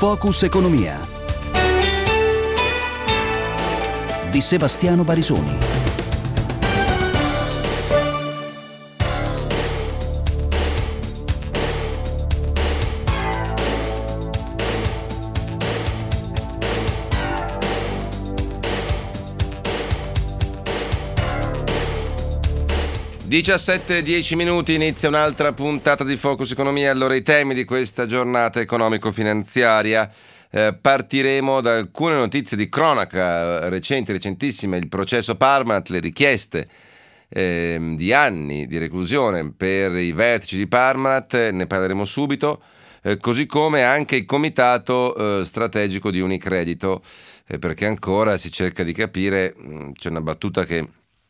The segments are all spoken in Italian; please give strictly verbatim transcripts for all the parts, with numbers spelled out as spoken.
Focus Economia di Sebastiano Barisoni. diciassette e dieci minuti, inizia un'altra puntata di Focus Economia. Allora, i temi di questa giornata economico-finanziaria. Eh, partiremo da alcune notizie di cronaca recenti, recentissime. Il processo Parmalat, le richieste eh, di anni di reclusione per i vertici di Parmalat, ne parleremo subito, eh, così come anche il comitato eh, strategico di Unicredito, eh, perché ancora si cerca di capire. Mh, c'è una battuta che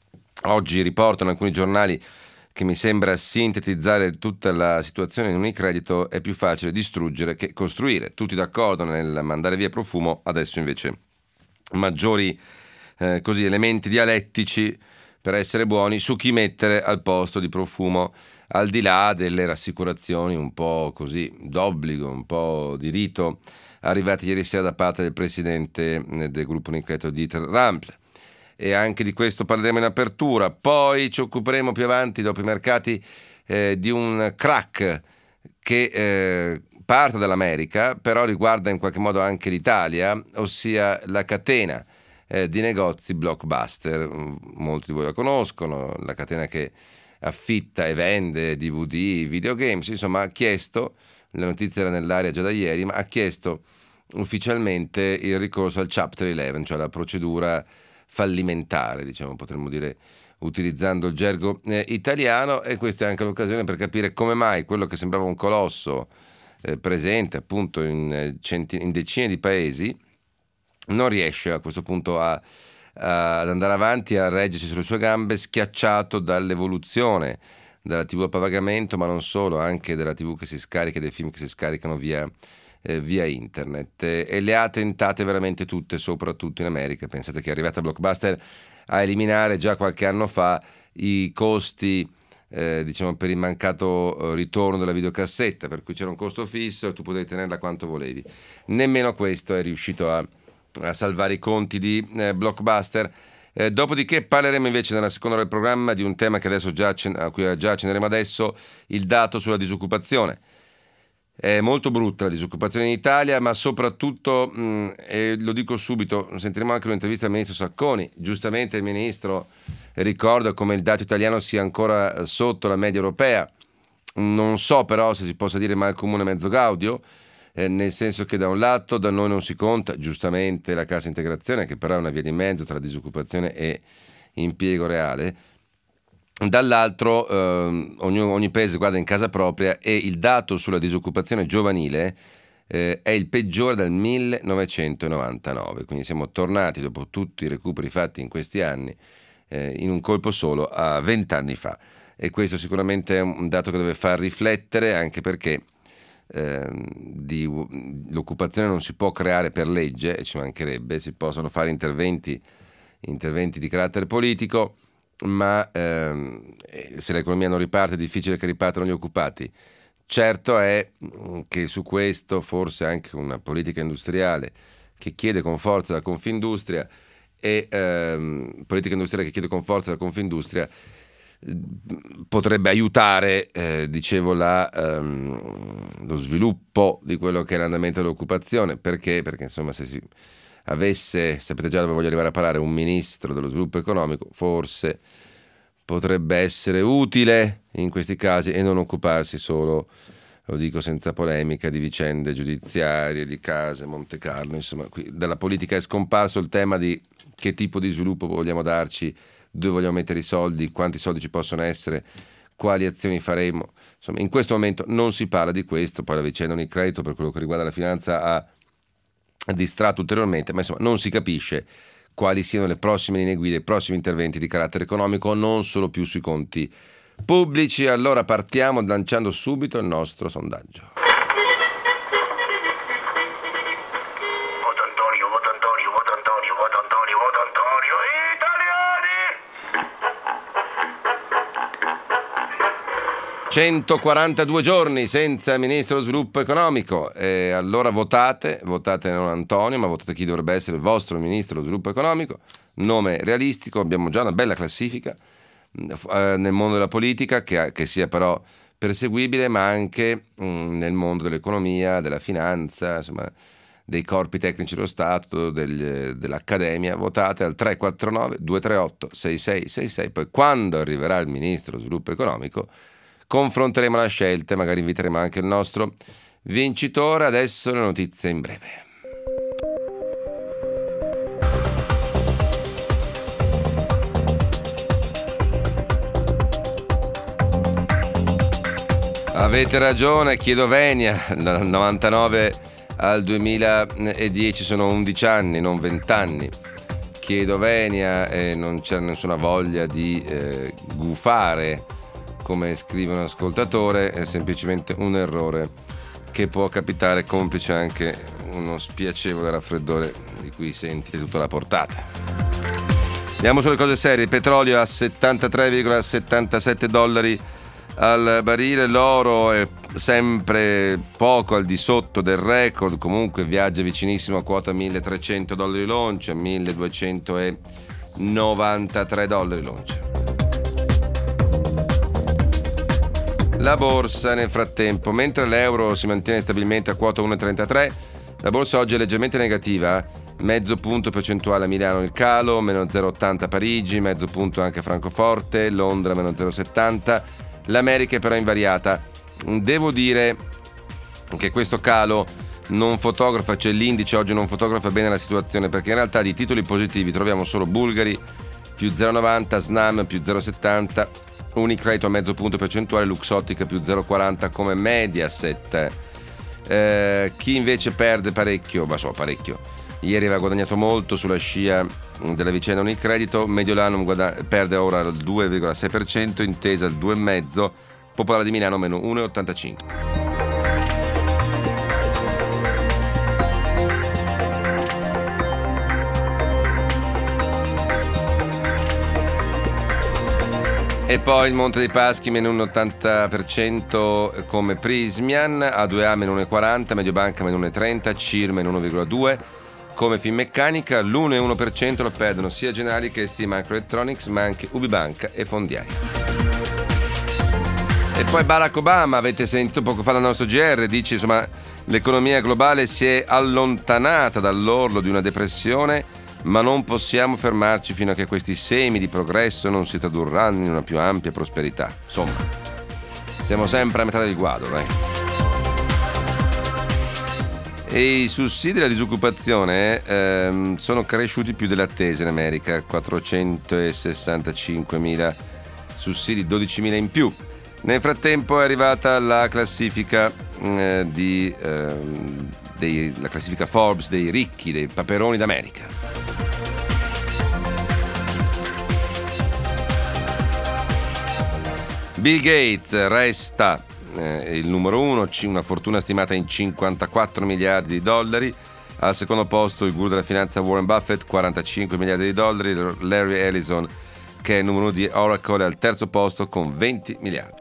oggi riportano alcuni giornali che mi sembra sintetizzare tutta la situazione in Unicredito: è più facile distruggere che costruire. Tutti d'accordo nel mandare via Profumo, adesso invece maggiori eh, così, elementi dialettici per essere buoni su chi mettere al posto di Profumo, al di là delle rassicurazioni un po' così d'obbligo, un po' di rito, arrivate ieri sera da parte del presidente del gruppo Unicredito, Dieter Rample. E anche di questo parleremo in apertura. Poi ci occuperemo più avanti, dopo i mercati, eh, di un crack che eh, parte dall'America, però riguarda in qualche modo anche l'Italia, ossia la catena eh, di negozi Blockbuster. Molti di voi la conoscono, la catena che affitta e vende D V D, videogames, insomma ha chiesto, la notizia era nell'aria già da ieri, ma ha chiesto ufficialmente il ricorso al Chapter undici, cioè la procedura fallimentare, diciamo, potremmo dire, utilizzando il gergo eh, italiano. E questa è anche l'occasione per capire come mai quello che sembrava un colosso eh, presente appunto in, eh, centi- in decine di paesi non riesce a questo punto a, a, ad andare avanti, a reggersi sulle sue gambe, schiacciato dall'evoluzione della tivù a pagamento, ma non solo, anche della tivù che si scarica, dei film che si scaricano via Eh, via internet, eh, e le ha tentate veramente tutte, soprattutto in America. Pensate che è arrivata Blockbuster a eliminare già qualche anno fa i costi eh, diciamo per il mancato eh, ritorno della videocassetta, per cui c'era un costo fisso e tu potevi tenerla quanto volevi. Nemmeno questo è riuscito a, a salvare i conti di eh, Blockbuster. Eh, dopodiché parleremo invece nella seconda ora del programma di un tema che adesso già a cui già accenneremo adesso, il dato sulla disoccupazione. È molto brutta la disoccupazione in Italia, ma soprattutto, mh, e lo dico subito, sentiremo anche un'intervista al ministro Sacconi. Giustamente il ministro ricorda come il dato italiano sia ancora sotto la media europea. Non so però se si possa dire mal comune mezzo gaudio, eh, nel senso che da un lato da noi non si conta giustamente la cassa integrazione, che però è una via di mezzo tra disoccupazione e impiego reale. Dall'altro eh, ogni, ogni paese guarda in casa propria, e il dato sulla disoccupazione giovanile eh, è il peggiore dal millenovecentonovantanove, quindi siamo tornati, dopo tutti i recuperi fatti in questi anni, eh, in un colpo solo a vent'anni fa, e questo sicuramente è un dato che deve far riflettere, anche perché eh, di, l'occupazione non si può creare per legge, e ci mancherebbe, si possono fare interventi, interventi di carattere politico, ma ehm, se l'economia non riparte è difficile che ripartano gli occupati. Certo è che su questo forse anche una politica industriale che chiede con forza la Confindustria e ehm, politica industriale che chiede con forza la Confindustria potrebbe aiutare, eh, dicevo, la, ehm, lo sviluppo di quello che è l'andamento dell'occupazione. Perché? Perché insomma, se si avesse, sapete già dove voglio arrivare a parlare, un ministro dello sviluppo economico, forse potrebbe essere utile in questi casi e non occuparsi solo, lo dico senza polemica, di vicende giudiziarie, di case, Monte Carlo. Insomma, qui dalla politica è scomparso il tema di che tipo di sviluppo vogliamo darci, dove vogliamo mettere i soldi, quanti soldi ci possono essere, quali azioni faremo. Insomma, in questo momento non si parla di questo. Poi la vicenda Unicredito, per quello che riguarda la finanza, ha distratto ulteriormente, ma insomma non si capisce quali siano le prossime linee guida, i prossimi interventi di carattere economico, non solo più sui conti pubblici. Allora partiamo lanciando subito il nostro sondaggio. Voto Antonio, voto Antonio, voto Antonio, voto Antonio, voto Antonio, italiani! centoquarantadue giorni senza ministro dello sviluppo economico, e allora votate, votate non Antonio, ma votate chi dovrebbe essere il vostro ministro dello sviluppo economico, nome realistico, abbiamo già una bella classifica eh, nel mondo della politica, che, che sia però perseguibile, ma anche mh, nel mondo dell'economia, della finanza, insomma, dei corpi tecnici dello Stato, del, dell'Accademia. Votate al tre quattro nove due tre otto sei sei sei sei, poi quando arriverà il ministro dello sviluppo economico confronteremo la scelta e magari inviteremo anche il nostro vincitore. Adesso le notizie in breve. Avete ragione, chiedo venia, dal novantanove al duemiladieci sono undici anni, non venti anni. Chiedo venia e non c'è nessuna voglia di eh, gufare, come scrive un ascoltatore, è semplicemente un errore che può capitare, complice anche uno spiacevole raffreddore di cui senti tutta la portata. Andiamo sulle cose serie. Il petrolio a settantatré virgola settantasette dollari al barile, l'oro è sempre poco al di sotto del record, comunque viaggia vicinissimo a quota milletrecento dollari l'oncia, milleduecentonovantatré dollari l'oncia. La borsa nel frattempo, mentre l'euro si mantiene stabilmente a quota uno virgola trentatré, la borsa oggi è leggermente negativa, mezzo punto percentuale a Milano il calo, meno zero virgola ottanta a Parigi, mezzo punto anche a Francoforte, Londra meno zero virgola settanta, l'America è però invariata. Devo dire che questo calo non fotografa, cioè l'indice oggi non fotografa bene la situazione, perché in realtà di titoli positivi troviamo solo Bulgari più zero virgola novanta, Snam più zero virgola settanta, Unicredit a mezzo punto percentuale, Luxottica più zero virgola quaranta come Mediaset. Eh, chi invece perde parecchio, ma so parecchio, ieri aveva guadagnato molto sulla scia della vicenda Unicredit, Mediolanum guada- perde ora il due virgola sei per cento, Intesa il due virgola cinque, Popolare di Milano meno uno virgola ottantacinque. E poi il Monte dei Paschi meno uno virgola ottanta per cento come Prismian, A due A meno uno virgola quaranta, Mediobanca meno uno virgola trenta, C I R meno uno virgola due come Finmeccanica, l'uno virgola uno per cento lo perdono sia Generali che St Microelectronics, ma anche Ubibanca e Fondiaria. E poi Barack Obama, avete sentito poco fa dal nostro G R, dice insomma l'economia globale si è allontanata dall'orlo di una depressione, ma non possiamo fermarci fino a che questi semi di progresso non si tradurranno in una più ampia prosperità. Insomma, siamo sempre a metà del guado, dai. E i sussidi alla disoccupazione ehm, sono cresciuti più delle attese in America, quattrocentosessantacinquemila sussidi, dodicimila in più. Nel frattempo è arrivata la classifica eh, di eh, dei, la classifica Forbes dei ricchi, dei paperoni d'America. Bill Gates resta eh, il numero uno, una fortuna stimata in cinquantaquattro miliardi di dollari. Al secondo posto il guru della finanza Warren Buffett, quarantacinque miliardi di dollari. Larry Ellison, che è il numero uno di Oracle, è al terzo posto con venti miliardi.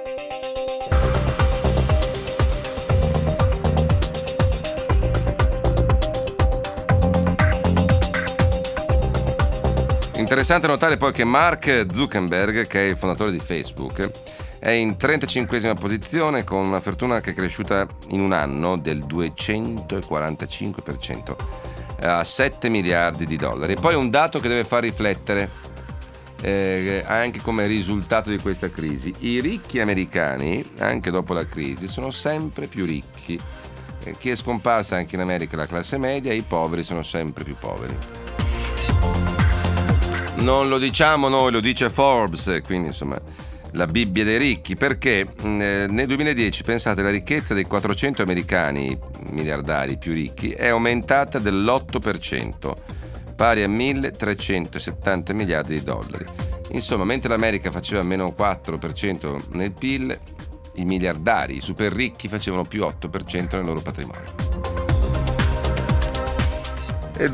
Interessante notare poi che Mark Zuckerberg, che è il fondatore di Facebook, è in trentacinquesima posizione con una fortuna che è cresciuta in un anno del duecentoquarantacinque per cento a sette miliardi di dollari. E poi un dato che deve far riflettere eh, anche come risultato di questa crisi: i ricchi americani, anche dopo la crisi, sono sempre più ricchi. Eh, chi è scomparsa anche in America la classe media, i poveri sono sempre più poveri. Non lo diciamo noi, lo dice Forbes, quindi insomma la Bibbia dei ricchi, perché eh, nel duemiladieci, pensate, la ricchezza dei quattrocento americani miliardari più ricchi è aumentata dell'otto per cento, pari a milletrecentosettanta miliardi di dollari. Insomma, mentre l'America faceva meno quattro per cento nel P I L, i miliardari, i super ricchi, facevano più otto per cento nel loro patrimonio. E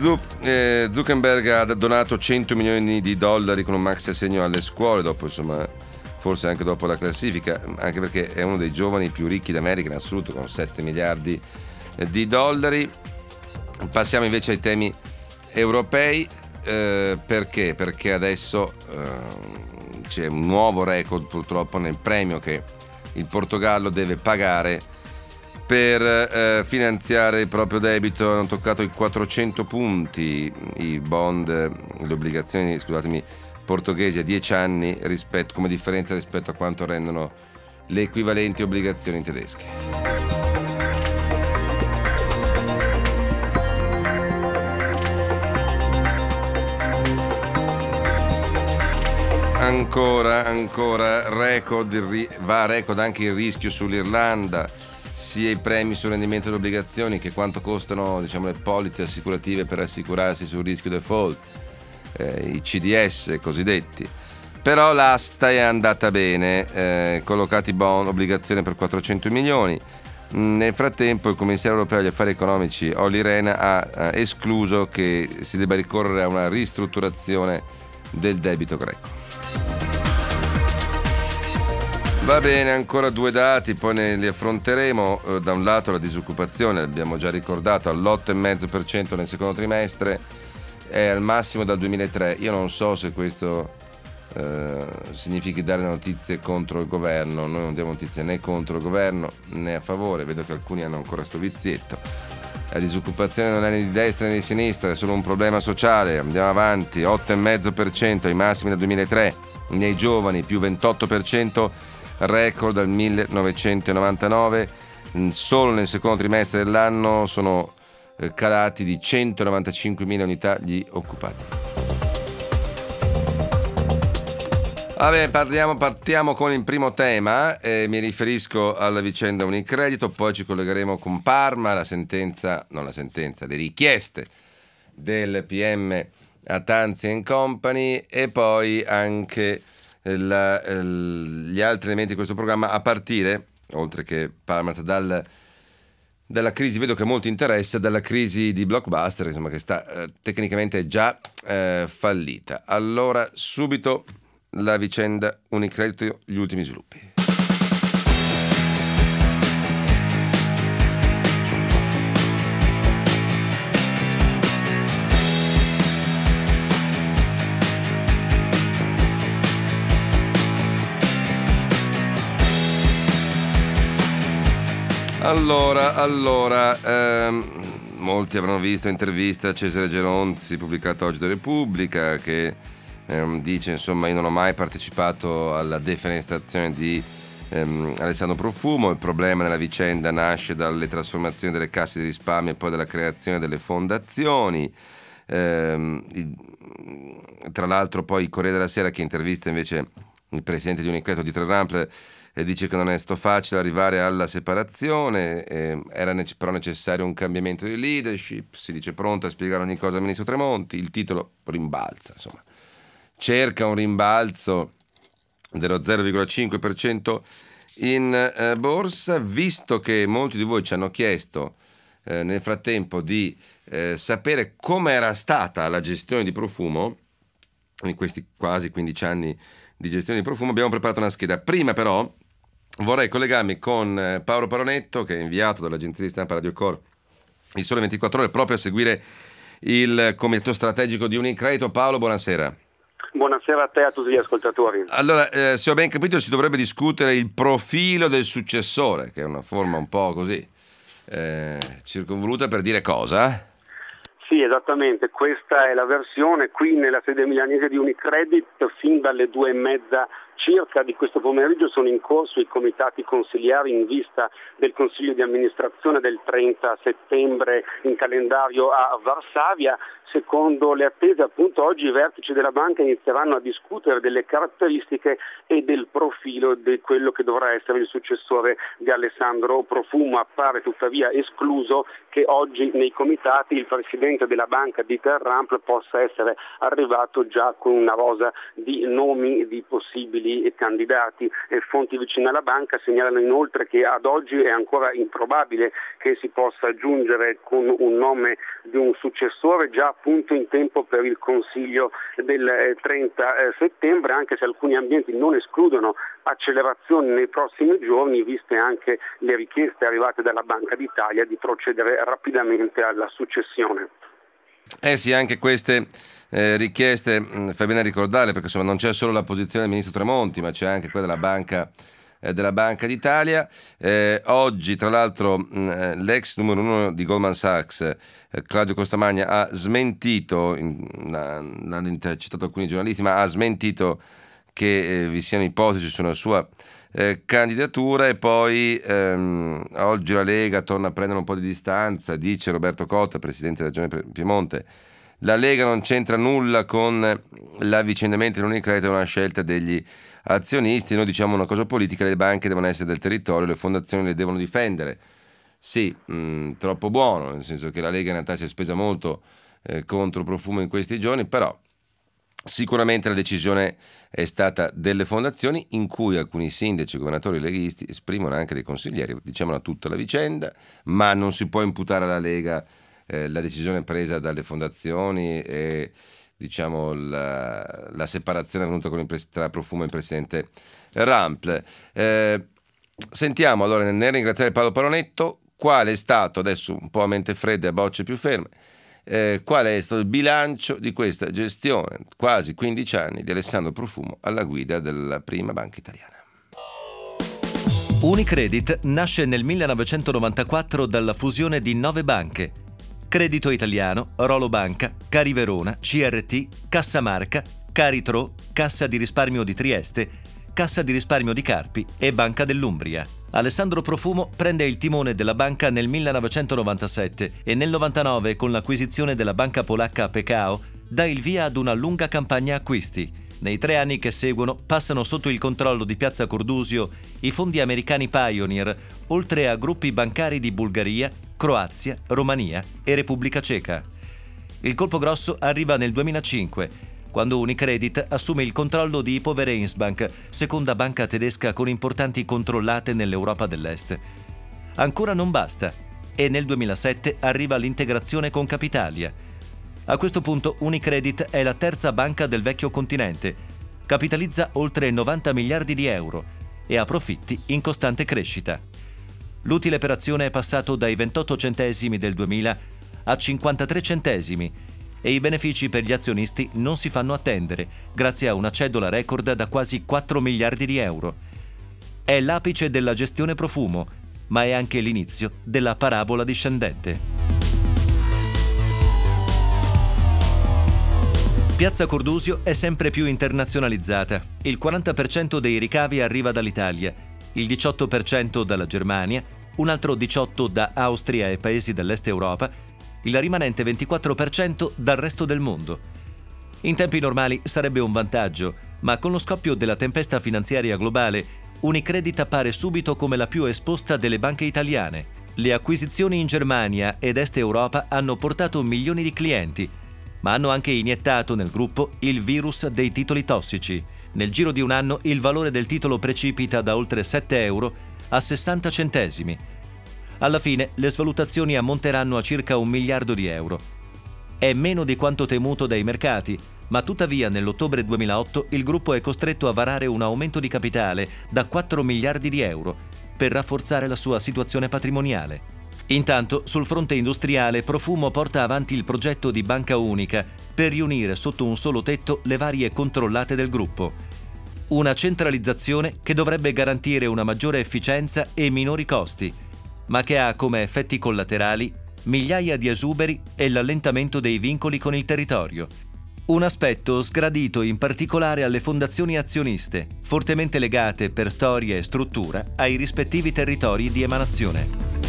Zuckerberg ha donato cento milioni di dollari con un maxi assegno alle scuole, dopo insomma forse anche dopo la classifica, anche perché è uno dei giovani più ricchi d'America in assoluto, con sette miliardi di dollari. Passiamo invece ai temi europei. Eh, perché? Perché adesso eh, c'è un nuovo record purtroppo nel premio che il Portogallo deve pagare per eh, finanziare il proprio debito. Hanno toccato i quattrocento punti i bond, le obbligazioni, scusatemi, portoghesi a dieci anni rispetto, come differenza rispetto a quanto rendono le equivalenti obbligazioni tedesche. Ancora, ancora, record, va a record anche il rischio sull'Irlanda, sia i premi sul rendimento delle obbligazioni che quanto costano, diciamo, le polizze assicurative per assicurarsi sul rischio default, eh, i C D S cosiddetti. Però l'asta è andata bene, eh, collocati bond, obbligazioni per quattrocento milioni. Nel frattempo il commissario europeo agli affari economici Olli Rehn ha eh, escluso che si debba ricorrere a una ristrutturazione del debito greco. Va bene, ancora due dati, poi ne li affronteremo. Eh, da un lato la disoccupazione, abbiamo già ricordato, all'otto virgola cinque per cento nel secondo trimestre, è al massimo dal duemilatré. Io non so se questo eh, significhi dare notizie contro il governo. Noi non diamo notizie né contro il governo né a favore, vedo che alcuni hanno ancora sto vizietto. La disoccupazione non è né di destra né di sinistra, è solo un problema sociale. Andiamo avanti, otto virgola cinque per cento ai massimi dal duemilatré, nei giovani più ventotto per cento, record dal millenovecentonovantanove. Solo nel secondo trimestre dell'anno sono calati di centonovantacinquemila unità gli occupati. Vabbè, parliamo, partiamo con il primo tema, eh, mi riferisco alla vicenda Unicredito, poi ci collegheremo con Parma, la sentenza, non la sentenza, le richieste del P M a Tanzi and Company, e poi anche La, gli altri elementi di questo programma, a partire, oltre che Parma, dal, dalla crisi, vedo che molti interessa, dalla crisi di Blockbuster, insomma, che sta eh, tecnicamente già eh, fallita. Allora, subito la vicenda Unicredito, gli ultimi sviluppi. Allora, allora ehm, molti avranno visto intervista a Cesare Geronzi pubblicata oggi da Repubblica, che ehm, dice, insomma, io non ho mai partecipato alla defenestrazione di ehm, Alessandro Profumo, il problema nella vicenda nasce dalle trasformazioni delle casse di risparmio e poi dalla creazione delle fondazioni. Ehm, il, tra l'altro poi il Corriere della Sera, che intervista invece il presidente di Unicredito, Dieter Rampler, e dice che non è stato facile arrivare alla separazione, eh, era nece- però necessario un cambiamento di leadership, si dice pronto a spiegare ogni cosa al ministro Tremonti, il titolo rimbalza, insomma, cerca un rimbalzo dello zero virgola cinque per cento in eh, borsa, visto che molti di voi ci hanno chiesto eh, nel frattempo di eh, sapere come era stata la gestione di Profumo in questi quasi quindici anni di gestione di Profumo. Abbiamo preparato una scheda. Prima però vorrei collegarmi con Paolo Paronetto, che è inviato dall'agenzia di stampa Radio Cor Il Sole ventiquattro Ore, proprio a seguire il comitato strategico di Unicredito. Paolo, buonasera. Buonasera a te e a tutti gli ascoltatori. Allora, eh, se ho ben capito, si dovrebbe discutere il profilo del successore, che è una forma un po' così eh, circonvoluta per dire cosa? Sì, esattamente, questa è la versione. Qui nella sede milanese di Unicredit, fin dalle due e mezza circa di questo pomeriggio sono in corso i comitati consigliari in vista del Consiglio di amministrazione del trenta settembre in calendario a Varsavia. Secondo le attese, appunto, oggi i vertici della banca inizieranno a discutere delle caratteristiche e del profilo di quello che dovrà essere il successore di Alessandro Profumo. Appare tuttavia escluso che oggi nei comitati il presidente della banca, Dieter Rampler, possa essere arrivato già con una rosa di nomi di possibili i candidati. E fonti vicine alla banca segnalano inoltre che ad oggi è ancora improbabile che si possa giungere con un nome di un successore già appunto in tempo per il Consiglio del trenta settembre, anche se alcuni ambienti non escludono accelerazioni nei prossimi giorni, viste anche le richieste arrivate dalla Banca d'Italia di procedere rapidamente alla successione. Eh sì, anche queste eh, richieste mh, fa bene ricordarle, perché insomma non c'è solo la posizione del ministro Tremonti, ma c'è anche quella della Banca eh, della Banca d'Italia. Eh, oggi, tra l'altro, mh, l'ex numero uno di Goldman Sachs, eh, Claudio Costamagna, ha smentito, in, l'hanno intercettato alcuni giornalisti, ma ha smentito che eh, vi siano ipotesi sulla sua eh, candidatura. E poi ehm, oggi la Lega torna a prendere un po' di distanza, dice Roberto Cotta, presidente della Regione Piemonte. La Lega non c'entra nulla con l'avvicendamento dell'Unicredit, è una scelta degli azionisti. Noi diciamo una cosa politica: le banche devono essere del territorio, le fondazioni le devono difendere. Sì, mh, troppo buono, nel senso che la Lega in realtà si è spesa molto eh, contro Profumo in questi giorni, però sicuramente la decisione è stata delle fondazioni, in cui alcuni sindaci e governatori leghisti esprimono anche dei consiglieri, diciamola tutta la vicenda, ma non si può imputare alla Lega eh, la decisione presa dalle fondazioni e diciamo la, la separazione avvenuta con il pres- tra Profumo e il presidente Rampl. Eh, sentiamo allora, nel ringraziare Paolo Paronetto, qual è stato, adesso un po' a mente fredda e a bocce più ferme, Eh, qual è stato il bilancio di questa gestione, quasi quindici anni, di Alessandro Profumo alla guida della prima banca italiana. Unicredit nasce nel millenovecentonovantaquattro dalla fusione di nove banche: Credito Italiano, Rolo Banca, Cari Verona, C R T, Cassa Marca, Caritro, Cassa di risparmio di Trieste, Cassa di risparmio di Carpi e Banca dell'Umbria. Alessandro Profumo prende il timone della banca nel millenovecentonovantasette e nel novantanove, con l'acquisizione della banca polacca Pekao, dà il via ad una lunga campagna acquisti. Nei tre anni che seguono passano sotto il controllo di Piazza Cordusio i fondi americani Pioneer, oltre a gruppi bancari di Bulgaria, Croazia, Romania e Repubblica Ceca. Il colpo grosso arriva nel duemilacinque, quando Unicredit assume il controllo di Hypo Vereinsbank, seconda banca tedesca con importanti controllate nell'Europa dell'Est. Ancora non basta, e nel duemilasette arriva l'integrazione con Capitalia. A questo punto Unicredit è la terza banca del vecchio continente, capitalizza oltre novanta miliardi di euro e ha profitti in costante crescita. L'utile per azione è passato dai ventotto centesimi del duemila a cinquantatré centesimi, e i benefici per gli azionisti non si fanno attendere, grazie a una cedola record da quasi quattro miliardi di euro. È l'apice della gestione Profumo, ma è anche l'inizio della parabola discendente. Piazza Cordusio è sempre più internazionalizzata. Il quaranta per cento dei ricavi arriva dall'Italia, il diciotto per cento dalla Germania, un altro diciotto per cento da Austria e paesi dell'Est Europa, il rimanente ventiquattro per cento dal resto del mondo. In tempi normali sarebbe un vantaggio, ma con lo scoppio della tempesta finanziaria globale, Unicredit appare subito come la più esposta delle banche italiane. Le acquisizioni in Germania ed Est Europa hanno portato milioni di clienti, ma hanno anche iniettato nel gruppo il virus dei titoli tossici. Nel giro di un anno il valore del titolo precipita da oltre sette euro a sessanta centesimi. Alla fine le svalutazioni ammonteranno a circa un miliardo di euro. È meno di quanto temuto dai mercati, ma tuttavia nell'ottobre duemilaotto il gruppo è costretto a varare un aumento di capitale da quattro miliardi di euro per rafforzare la sua situazione patrimoniale. Intanto, sul fronte industriale, Profumo porta avanti il progetto di banca unica per riunire sotto un solo tetto le varie controllate del gruppo. Una centralizzazione che dovrebbe garantire una maggiore efficienza e minori costi, ma che ha come effetti collaterali migliaia di esuberi e l'allentamento dei vincoli con il territorio. Un aspetto sgradito in particolare alle fondazioni azioniste, fortemente legate per storia e struttura ai rispettivi territori di emanazione.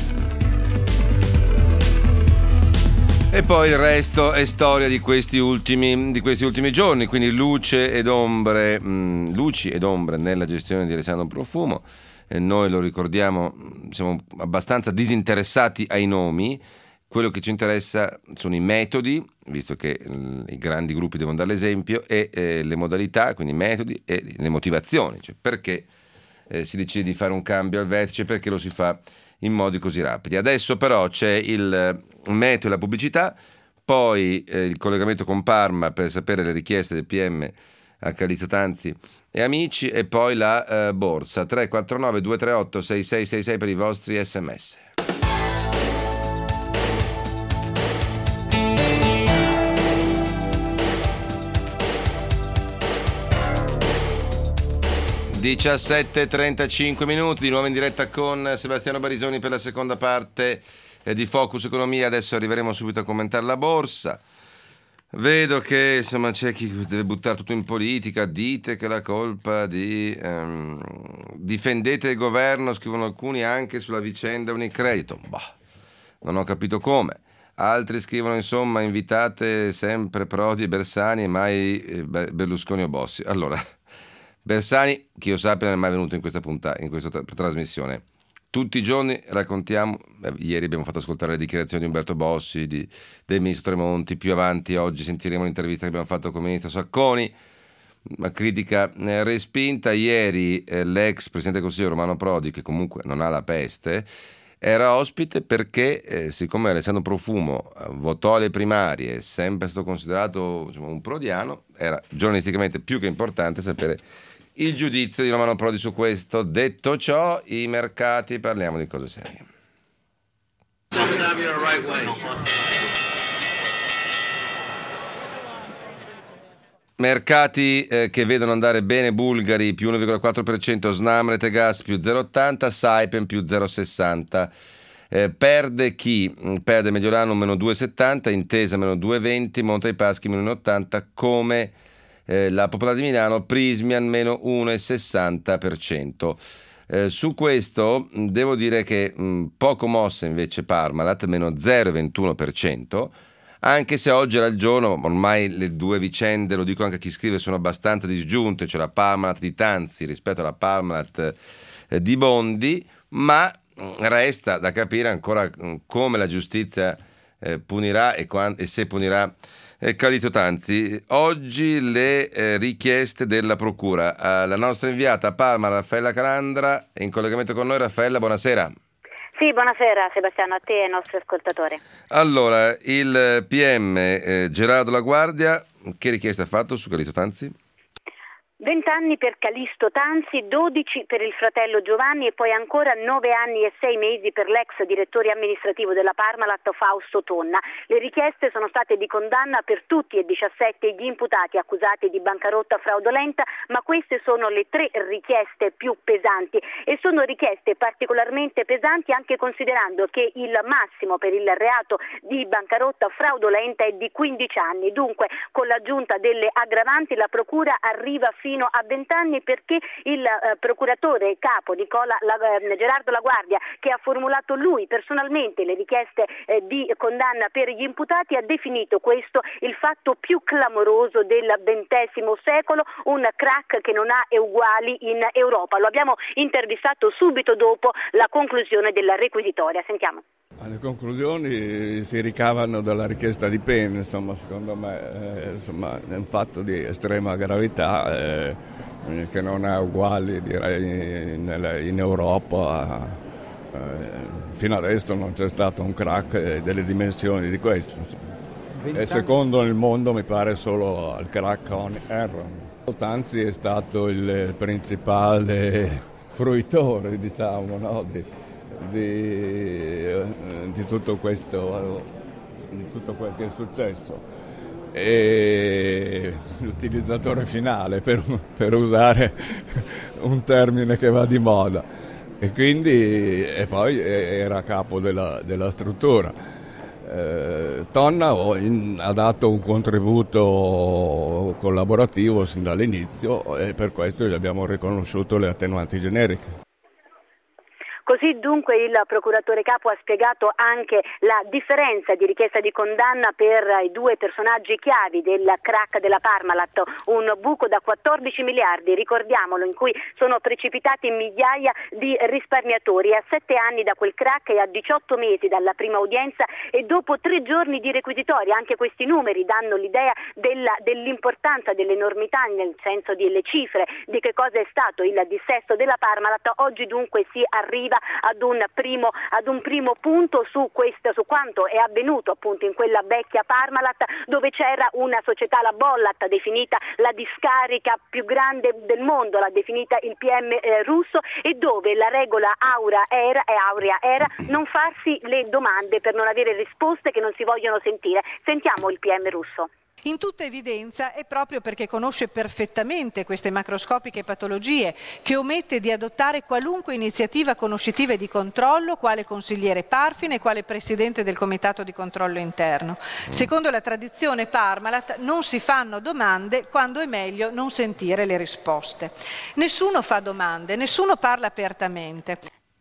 E poi il resto è storia di questi ultimi, di questi ultimi giorni, quindi luce ed ombre, mh, luci ed ombre nella gestione di Alessandro Profumo. E noi lo ricordiamo, siamo abbastanza disinteressati ai nomi. Quello che ci interessa sono i metodi, visto che eh, i grandi gruppi devono dare l'esempio, e eh, le modalità, quindi i metodi e le motivazioni, cioè perché eh, si decide di fare un cambio al vertice, perché lo si fa in modi così rapidi. Adesso però c'è il meteo e la pubblicità, poi eh, il collegamento con Parma per sapere le richieste del P M a Calista Tanzi e amici, e poi la eh, borsa tre quattro nove due tre otto sei sei sei sei per i vostri sms. diciassette e trentacinque minuti, di nuovo in diretta con Sebastiano Barisoni per la seconda parte eh, di Focus Economia. Adesso arriveremo subito a commentare la borsa. Vedo che insomma c'è chi deve buttare tutto in politica, dite che la colpa di ehm, difendete il governo, scrivono alcuni, anche sulla vicenda Unicredito. Bah, non ho capito come. Altri scrivono insomma invitate sempre Prodi e Bersani e mai eh, Berlusconi o Bossi. Allora, Bersani, che io sappia, non è mai venuto in questa puntata, in questa tra- trasmissione. Tutti i giorni raccontiamo, eh, ieri abbiamo fatto ascoltare le dichiarazioni di Umberto Bossi, di, del ministro Tremonti, più avanti oggi sentiremo l'intervista che abbiamo fatto con il ministro Sacconi, una critica eh, respinta. Ieri eh, l'ex presidente del Consiglio Romano Prodi, che comunque non ha la peste, era ospite perché eh, siccome Alessandro Profumo eh, votò alle primarie, è sempre stato considerato diciamo, un prodiano, era giornalisticamente più che importante sapere il giudizio di Romano Prodi su questo. Detto ciò, i mercati, parliamo di cose serie. Mercati eh, che vedono andare bene Bulgari più uno virgola quattro per cento, Snam Rete Gas più zero virgola ottanta, Saipem più zero virgola sessanta. Eh, perde chi? Perde Mediolano meno due virgola settanta, Intesa meno due virgola venti, Monte dei Paschi meno uno virgola ottanta, come eh, la Popolare di Milano, Prismian meno uno virgola sessanta per cento. Eh, su questo devo dire che mh, poco mossa invece Parmalat meno zero virgola ventuno per cento, anche se oggi era il giorno, ormai le due vicende, lo dico anche a chi scrive, sono abbastanza disgiunte, cioè la Parmalat di Tanzi rispetto alla Parmalat eh, di Bondi, ma resta da capire ancora come la giustizia eh, punirà e, quando, e se punirà eh, Calito Tanzi. Oggi le eh, richieste della procura. Eh, la nostra inviata a Parma, Raffaella Calandra, è in collegamento con noi. Raffaella, buonasera. Sì, buonasera Sebastiano, a te e ai nostri ascoltatori. Allora, il P M eh, Gerardo La Guardia, che richiesta ha fatto su Calito Tanzi? vent'anni per Callisto Tanzi, dodici per il fratello Giovanni e poi ancora nove anni e sei mesi per l'ex direttore amministrativo della Parmalat Fausto Tonna. Le richieste sono state di condanna per tutti e diciassette gli imputati accusati di bancarotta fraudolenta, ma queste sono le tre richieste più pesanti e sono richieste particolarmente pesanti anche considerando che il massimo per il reato di bancarotta fraudolenta è di quindici anni. Dunque, con l'aggiunta delle aggravanti, la procura arriva fino a venti anni perché il eh, procuratore capo Nicola La, eh, Gerardo La Guardia, che ha formulato lui personalmente le richieste eh, di condanna per gli imputati, ha definito questo il fatto più clamoroso del ventesimo secolo, un crack che non ha uguali in Europa. Lo abbiamo intervistato subito dopo la conclusione della requisitoria. Sentiamo. Le conclusioni si ricavano dalla richiesta di pena, insomma, secondo me eh, insomma, è un fatto di estrema gravità eh, che non ha uguali direi in, in Europa. Eh, fino adesso non c'è stato un crack delle dimensioni di questo. Insomma. E secondo nel mondo mi pare solo il crack on Enron. Tanzi è stato il principale fruitore, diciamo, no, di, Di, di tutto questo, di tutto quel che è successo, e l'utilizzatore finale, per, per usare un termine che va di moda, e quindi e poi era a capo della, della struttura. Eh, Tonna ha dato un contributo collaborativo sin dall'inizio e per questo gli abbiamo riconosciuto le attenuanti generiche. Così dunque il procuratore capo ha spiegato anche la differenza di richiesta di condanna per i due personaggi chiavi del crack della Parmalat, un buco da quattordici miliardi, ricordiamolo, in cui sono precipitati migliaia di risparmiatori. A sette anni da quel crack e a diciotto mesi dalla prima udienza e dopo tre giorni di requisitoria. Anche questi numeri danno l'idea della, dell'importanza, dell'enormità, nel senso delle cifre, di che cosa è stato il dissesto della Parmalat. Oggi dunque si arriva ad un primo, ad un primo punto su questo, su quanto è avvenuto appunto in quella vecchia Parmalat, dove c'era una società, la Bollat, definita la discarica più grande del mondo, l'ha definita il P M eh, russo, e dove la regola aura era, e aurea era non farsi le domande per non avere risposte che non si vogliono sentire. Sentiamo il P M russo. In tutta evidenza è proprio perché conosce perfettamente queste macroscopiche patologie che omette di adottare qualunque iniziativa conoscitiva e di controllo, quale consigliere Parfin e quale presidente del comitato di controllo interno. Secondo la tradizione Parmalat non si fanno domande quando è meglio non sentire le risposte. Nessuno fa domande, nessuno parla apertamente.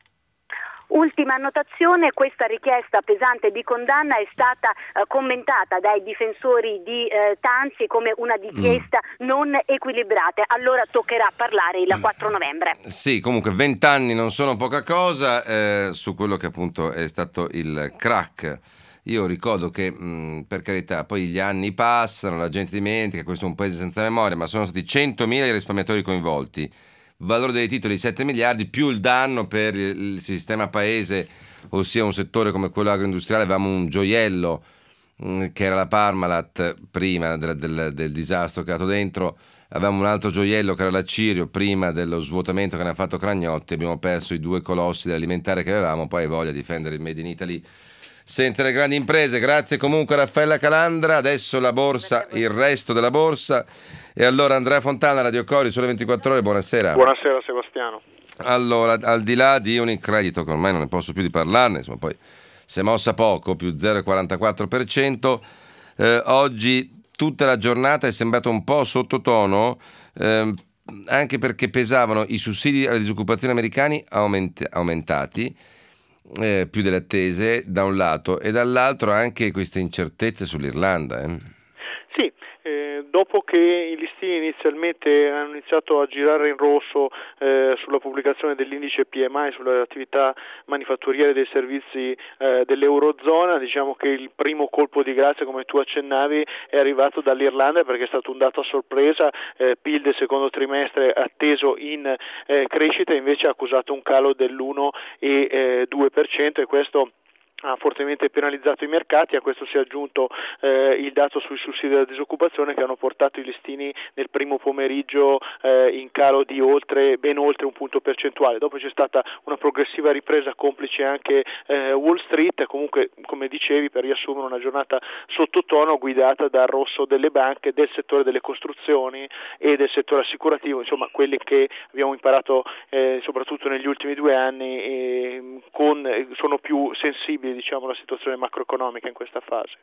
Ultima annotazione, questa richiesta pesante di condanna è stata eh, commentata dai difensori di eh, Tanzi come una richiesta mm. non equilibrata. Allora toccherà parlare il quattro novembre. Sì, comunque vent'anni non sono poca cosa eh, su quello che appunto è stato il crack. Io ricordo che, mh, per carità, poi gli anni passano, la gente dimentica, questo è un paese senza memoria, ma sono stati centomila i risparmiatori coinvolti. Valore dei titoli sette miliardi più il danno per il sistema paese, ossia un settore come quello agroindustriale. Avevamo un gioiello mh, che era la Parmalat prima del, del, del disastro creato dentro, avevamo un altro gioiello che era la Cirio prima dello svuotamento che ne ha fatto Cragnotti. Abbiamo perso i due colossi dell'alimentare che avevamo, poi voglia di difendere il Made in Italy senza le grandi imprese. Grazie comunque a Raffaella Calandra. Adesso la borsa, il resto della borsa. E allora Andrea Fontana, Radio Cori, Sole ventiquattro Ore, buonasera. Buonasera Sebastiano. Allora, al di là di Unicredit, che ormai non ne posso più di parlarne, insomma, poi si è mossa poco, più zero virgola quarantaquattro per cento, eh, oggi tutta la giornata è sembrata un po' sottotono, eh, anche perché pesavano i sussidi alla disoccupazione americani aument- aumentati, eh, più delle attese da un lato, e dall'altro anche queste incertezze sull'Irlanda. Eh. Sì. Eh, dopo che i listini inizialmente hanno iniziato a girare in rosso eh, sulla pubblicazione dell'indice P M I sulle attività manifatturiere dei servizi eh, dell'Eurozona, diciamo che il primo colpo di grazia, come tu accennavi, è arrivato dall'Irlanda, perché è stato un dato a sorpresa. eh, P I L del secondo trimestre atteso in eh, crescita, invece ha accusato un calo dell'uno virgola due per cento, e questo ha fortemente penalizzato i mercati. A questo si è aggiunto eh, il dato sui sussidi della disoccupazione, che hanno portato i listini nel primo pomeriggio eh, in calo di oltre, ben oltre un punto percentuale. Dopo c'è stata una progressiva ripresa, complice anche eh, Wall Street. Comunque, come dicevi, per riassumere, una giornata sottotono guidata dal rosso delle banche, del settore delle costruzioni e del settore assicurativo, insomma quelli che abbiamo imparato eh, soprattutto negli ultimi due anni eh, con, eh, sono più sensibili, diciamo, la situazione macroeconomica in questa fase.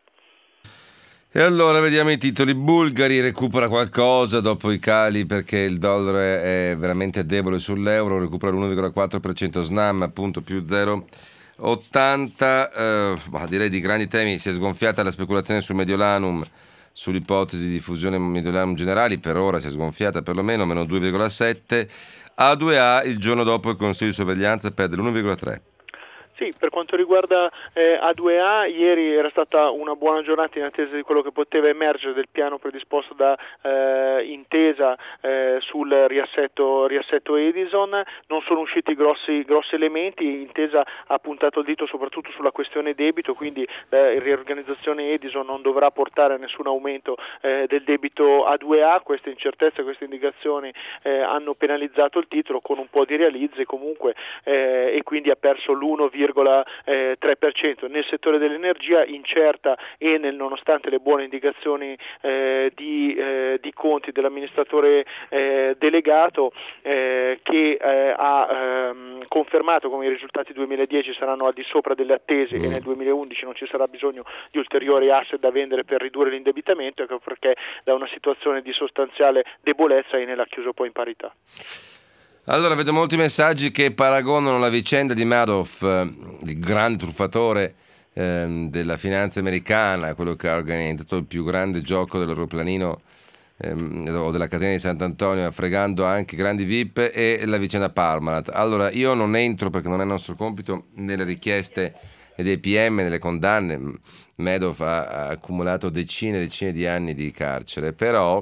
E allora vediamo i titoli. Bulgari recupera qualcosa dopo i cali, perché il dollaro è veramente debole sull'euro, recupera l'uno virgola quattro per cento. Snam appunto più zero virgola ottanta. eh, bah, direi di grandi temi. Si è sgonfiata la speculazione sul Mediolanum, sull'ipotesi di fusione Mediolanum Generali. Per ora si è sgonfiata perlomeno, meno due virgola sette. A due A il giorno dopo il Consiglio di sorveglianza perde l'uno virgola tre. Sì, per quanto riguarda eh, A due A, ieri era stata una buona giornata in attesa di quello che poteva emergere del piano predisposto da eh, Intesa eh, sul riassetto, riassetto Edison. Non sono usciti grossi, grossi elementi. Intesa ha puntato il dito soprattutto sulla questione debito, quindi la eh, riorganizzazione Edison non dovrà portare a nessun aumento eh, del debito A due A. Queste incertezze, queste indicazioni eh, hanno penalizzato il titolo con un po' di realizzi comunque eh, e quindi ha perso l'uno virgola tre per cento. Nel settore dell'energia incerta e nel, nonostante le buone indicazioni eh, di, eh, di conti dell'amministratore eh, delegato eh, che eh, ha ehm, confermato come i risultati duemiladieci saranno al di sopra delle attese mm. e nel duemilaundici non ci sarà bisogno di ulteriori asset da vendere per ridurre l'indebitamento, ecco perché da una situazione di sostanziale debolezza Enel ha chiuso poi in parità. Allora, vedo molti messaggi che paragonano la vicenda di Madoff, il grande truffatore ehm, della finanza americana, quello che ha organizzato il più grande gioco dell'aeroplanino ehm, o della catena di Sant'Antonio, fregando anche grandi V I P, e la vicenda Parmalat. Allora, io non entro, perché non è nostro compito, nelle richieste dei P M, nelle condanne. Madoff ha, ha accumulato decine e decine di anni di carcere, però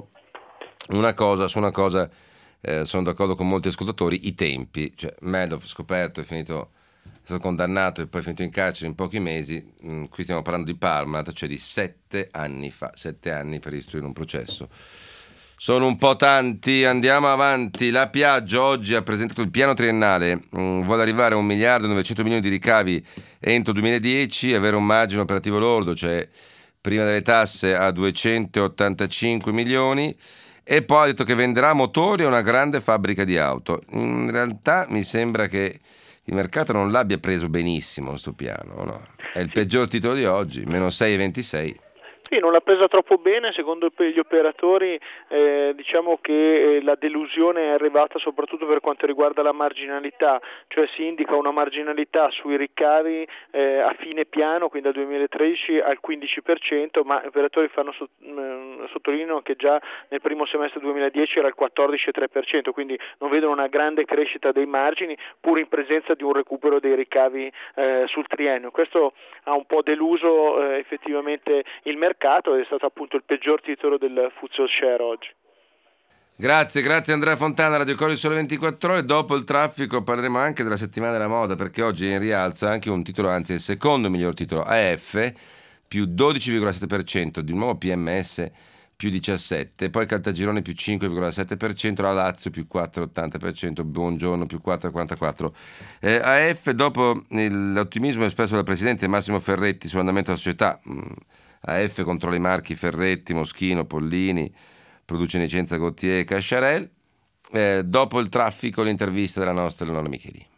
una cosa, su una cosa eh, sono d'accordo con molti ascoltatori: i tempi. Cioè, Madoff scoperto, è finito, è stato condannato e poi è finito in carcere in pochi mesi. Mm, qui stiamo parlando di Parmalat, cioè di sette anni fa, sette anni per istruire un processo. Sono un po' tanti, andiamo avanti. La Piaggio oggi ha presentato il piano triennale, mm, vuole arrivare a un miliardo e novecento milioni di ricavi entro duemiladieci, avere un margine operativo lordo, cioè prima delle tasse, a duecentottantacinque milioni, e poi ha detto che venderà motori a una grande fabbrica di auto. In realtà mi sembra che il mercato non l'abbia preso benissimo questo piano, no? È il peggior titolo di oggi, meno sei virgola ventisei. Sì, non l'ha presa troppo bene, secondo gli operatori eh, diciamo che la delusione è arrivata soprattutto per quanto riguarda la marginalità, cioè si indica una marginalità sui ricavi eh, a fine piano, quindi dal duemilatredici al quindici per cento, ma gli operatori fanno sottolineano che già nel primo semestre duemiladieci era il quattordici virgola tre per cento, quindi non vedono una grande crescita dei margini pur in presenza di un recupero dei ricavi eh, sul triennio. Questo ha un po' deluso eh, effettivamente il mercato, ed è stato appunto il peggior titolo del Futsal Share oggi. Grazie, grazie Andrea Fontana, Radio Cori Sole ventiquattro Ore. Dopo il traffico parleremo anche della settimana della moda, perché oggi è in rialzo anche un titolo, anzi il secondo miglior titolo, A F, più dodici virgola sette per cento, di nuovo P M S più diciassette, poi Caltagirone più cinque virgola sette per cento, la Lazio più quattro virgola ottanta per cento, Buongiorno più quattro virgola quarantaquattro per cento. Eh, A F, dopo il, l'ottimismo espresso dal presidente Massimo Ferretti sull'andamento della società, mh, A F controlla i marchi Ferretti, Moschino, Pollini, produce Innocenza Gautier e Casciarel. Eh, dopo il traffico, l'intervista della nostra Eleonora Micheli.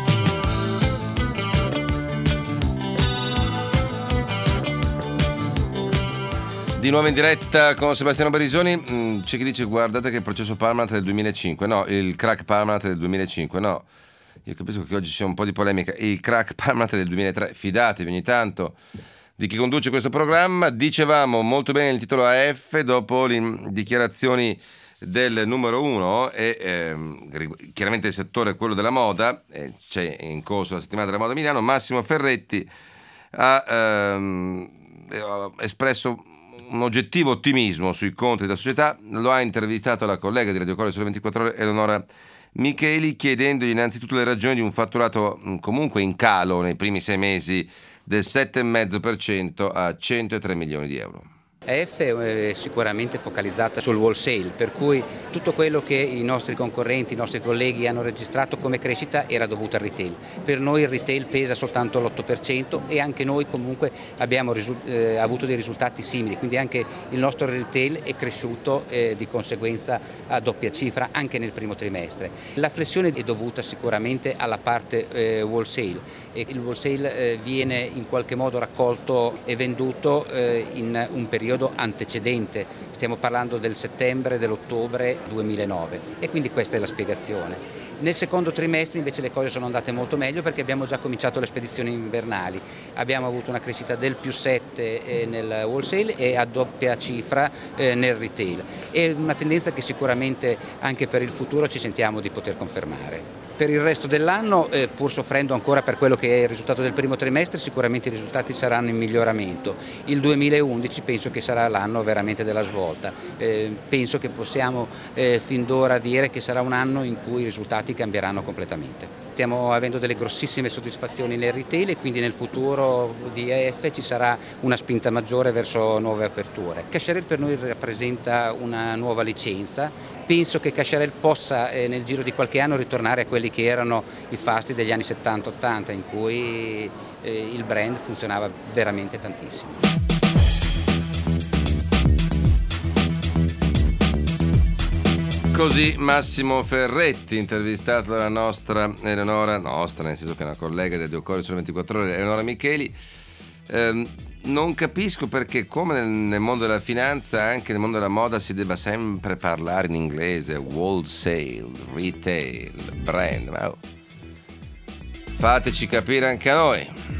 Di nuovo in diretta con Sebastiano Barisoni. C'è chi dice: guardate che il processo Parmalat è del duemilacinque, no, il crack Parmalat è del duemilacinque, no. Io capisco che oggi c'è un po' di polemica. Il crack Parmalat è del duemilatré, fidatevi ogni tanto di chi conduce questo programma. Dicevamo molto bene il titolo A F dopo le dichiarazioni del numero uno, e ehm, chiaramente il settore è quello della moda, eh, c'è in corso la settimana della moda a Milano. Massimo Ferretti ha ehm, espresso un oggettivo ottimismo sui conti della società. Lo ha intervistato la collega di Radio Cori Sole ventiquattro Ore, Eleonora Micheli, chiedendogli innanzitutto le ragioni di un fatturato comunque in calo nei primi sei mesi del sette virgola cinque per cento a centotré milioni di euro. A F è sicuramente focalizzata sul wholesale, per cui tutto quello che i nostri concorrenti, i nostri colleghi hanno registrato come crescita era dovuto al retail. Per noi il retail pesa soltanto l'otto per cento e anche noi comunque abbiamo risu- eh, avuto dei risultati simili, quindi anche il nostro retail è cresciuto eh, di conseguenza a doppia cifra anche nel primo trimestre. La flessione è dovuta sicuramente alla parte eh, wholesale, e il wholesale eh, viene in qualche modo raccolto e venduto eh, in un periodo antecedente, stiamo parlando del settembre, dell'ottobre duemilanove, e quindi questa è la spiegazione. Nel secondo trimestre invece le cose sono andate molto meglio, perché abbiamo già cominciato le spedizioni invernali, abbiamo avuto una crescita del più sette nel wholesale e a doppia cifra nel retail. È una tendenza che sicuramente anche per il futuro ci sentiamo di poter confermare. Per il resto dell'anno, eh, pur soffrendo ancora per quello che è il risultato del primo trimestre, sicuramente i risultati saranno in miglioramento. Il duemilaundici penso che sarà l'anno veramente della svolta. Eh, penso che possiamo eh, fin d'ora dire che sarà un anno in cui i risultati cambieranno completamente. Stiamo avendo delle grossissime soddisfazioni nel retail e quindi nel futuro di A F ci sarà una spinta maggiore verso nuove aperture. Casciarel per noi rappresenta una nuova licenza. Penso che Casciarel possa eh, nel giro di qualche anno ritornare a quelli che erano i fasti degli anni settanta ottanta, in cui eh, il brand funzionava veramente tantissimo. Così Massimo Ferretti, intervistato dalla nostra Eleonora, nostra nel senso che è una collega del Radio Cori Sole ventiquattro Ore, Eleonora Micheli. ehm, non capisco perché, come nel, nel mondo della finanza, anche nel mondo della moda si debba sempre parlare in inglese, wholesale, retail, brand. Ma oh, fateci capire anche a noi.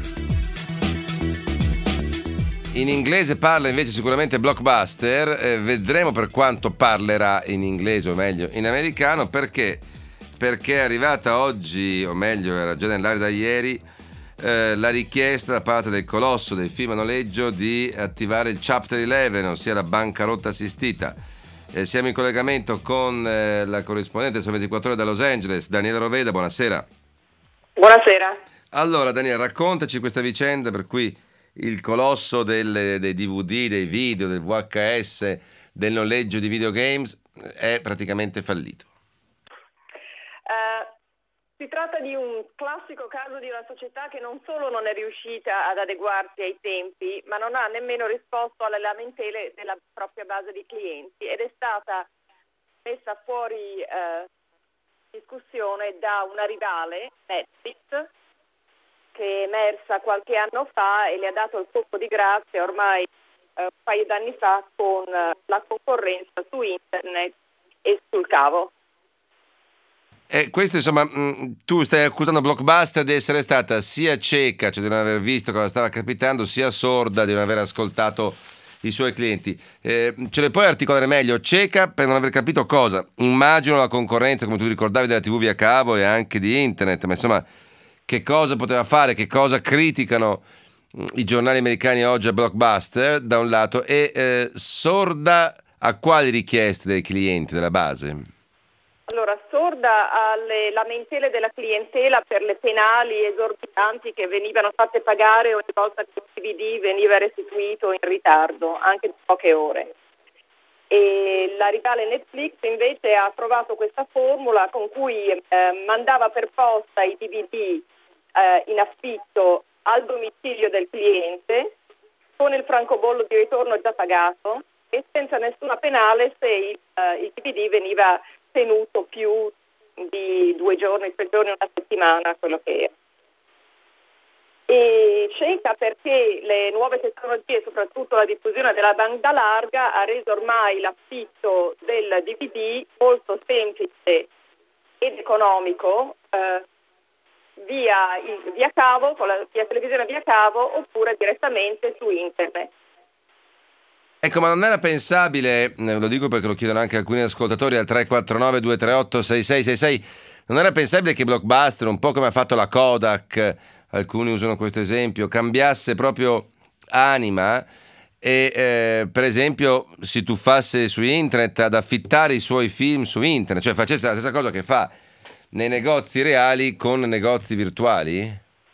In inglese parla invece sicuramente Blockbuster, eh, vedremo per quanto parlerà in inglese, o meglio in americano, perché perché è arrivata oggi, o meglio era già nell'aria da ieri, eh, la richiesta da parte del colosso del film a noleggio di attivare il Chapter undici, ossia la bancarotta assistita. Eh, siamo in collegamento con eh, la corrispondente del ventiquattro Ore da Los Angeles, Daniela Roveda, buonasera. Buonasera. Allora Daniela, raccontaci questa vicenda per cui il colosso del, dei D V D, dei video, del V H S, del noleggio di videogames è praticamente fallito. Uh, si tratta di un classico caso di una società che non solo non è riuscita ad adeguarsi ai tempi, ma non ha nemmeno risposto alle lamentele della propria base di clienti ed è stata messa fuori uh, discussione da una rivale, Netflix, che è emersa qualche anno fa e le ha dato il colpo di grazia ormai eh, un paio d'anni fa con eh, la concorrenza su internet e sul cavo. E questo insomma, mh, tu stai accusando Blockbuster di essere stata sia cieca, cioè di non aver visto cosa stava capitando, sia sorda di non aver ascoltato i suoi clienti. Eh, ce le puoi articolare meglio? Cieca per non aver capito cosa? Immagino la concorrenza, come tu ricordavi, della tivù via cavo e anche di internet, ma insomma, che cosa poteva fare, che cosa criticano i giornali americani oggi a Blockbuster da un lato, e eh, sorda a quali richieste dei clienti della base? Allora, sorda alle lamentele della clientela per le penali esorbitanti che venivano fatte pagare ogni volta che il D V D veniva restituito in ritardo, anche di poche ore. E la rivale Netflix invece ha approvato questa formula con cui eh, mandava per posta i D V D eh, in affitto al domicilio del cliente con il francobollo di ritorno già pagato e senza nessuna penale se il, eh, il D V D veniva tenuto più di due giorni, tre giorni, una settimana, quello che è. E cieca perché le nuove tecnologie, soprattutto la diffusione della banda larga, ha reso ormai l'affitto del D V D molto semplice ed economico eh, via, il, via cavo, con la via televisione via cavo, oppure direttamente su internet. Ecco, ma non era pensabile, lo dico perché lo chiedono anche alcuni ascoltatori al tre quattro nove due tre otto sei sei sei sei, non era pensabile che Blockbuster, un po' come ha fatto la Kodak, alcuni usano questo esempio, cambiasse proprio anima e eh, per esempio si tuffasse su internet ad affittare i suoi film su internet, cioè facesse la stessa cosa che fa nei negozi reali con negozi virtuali?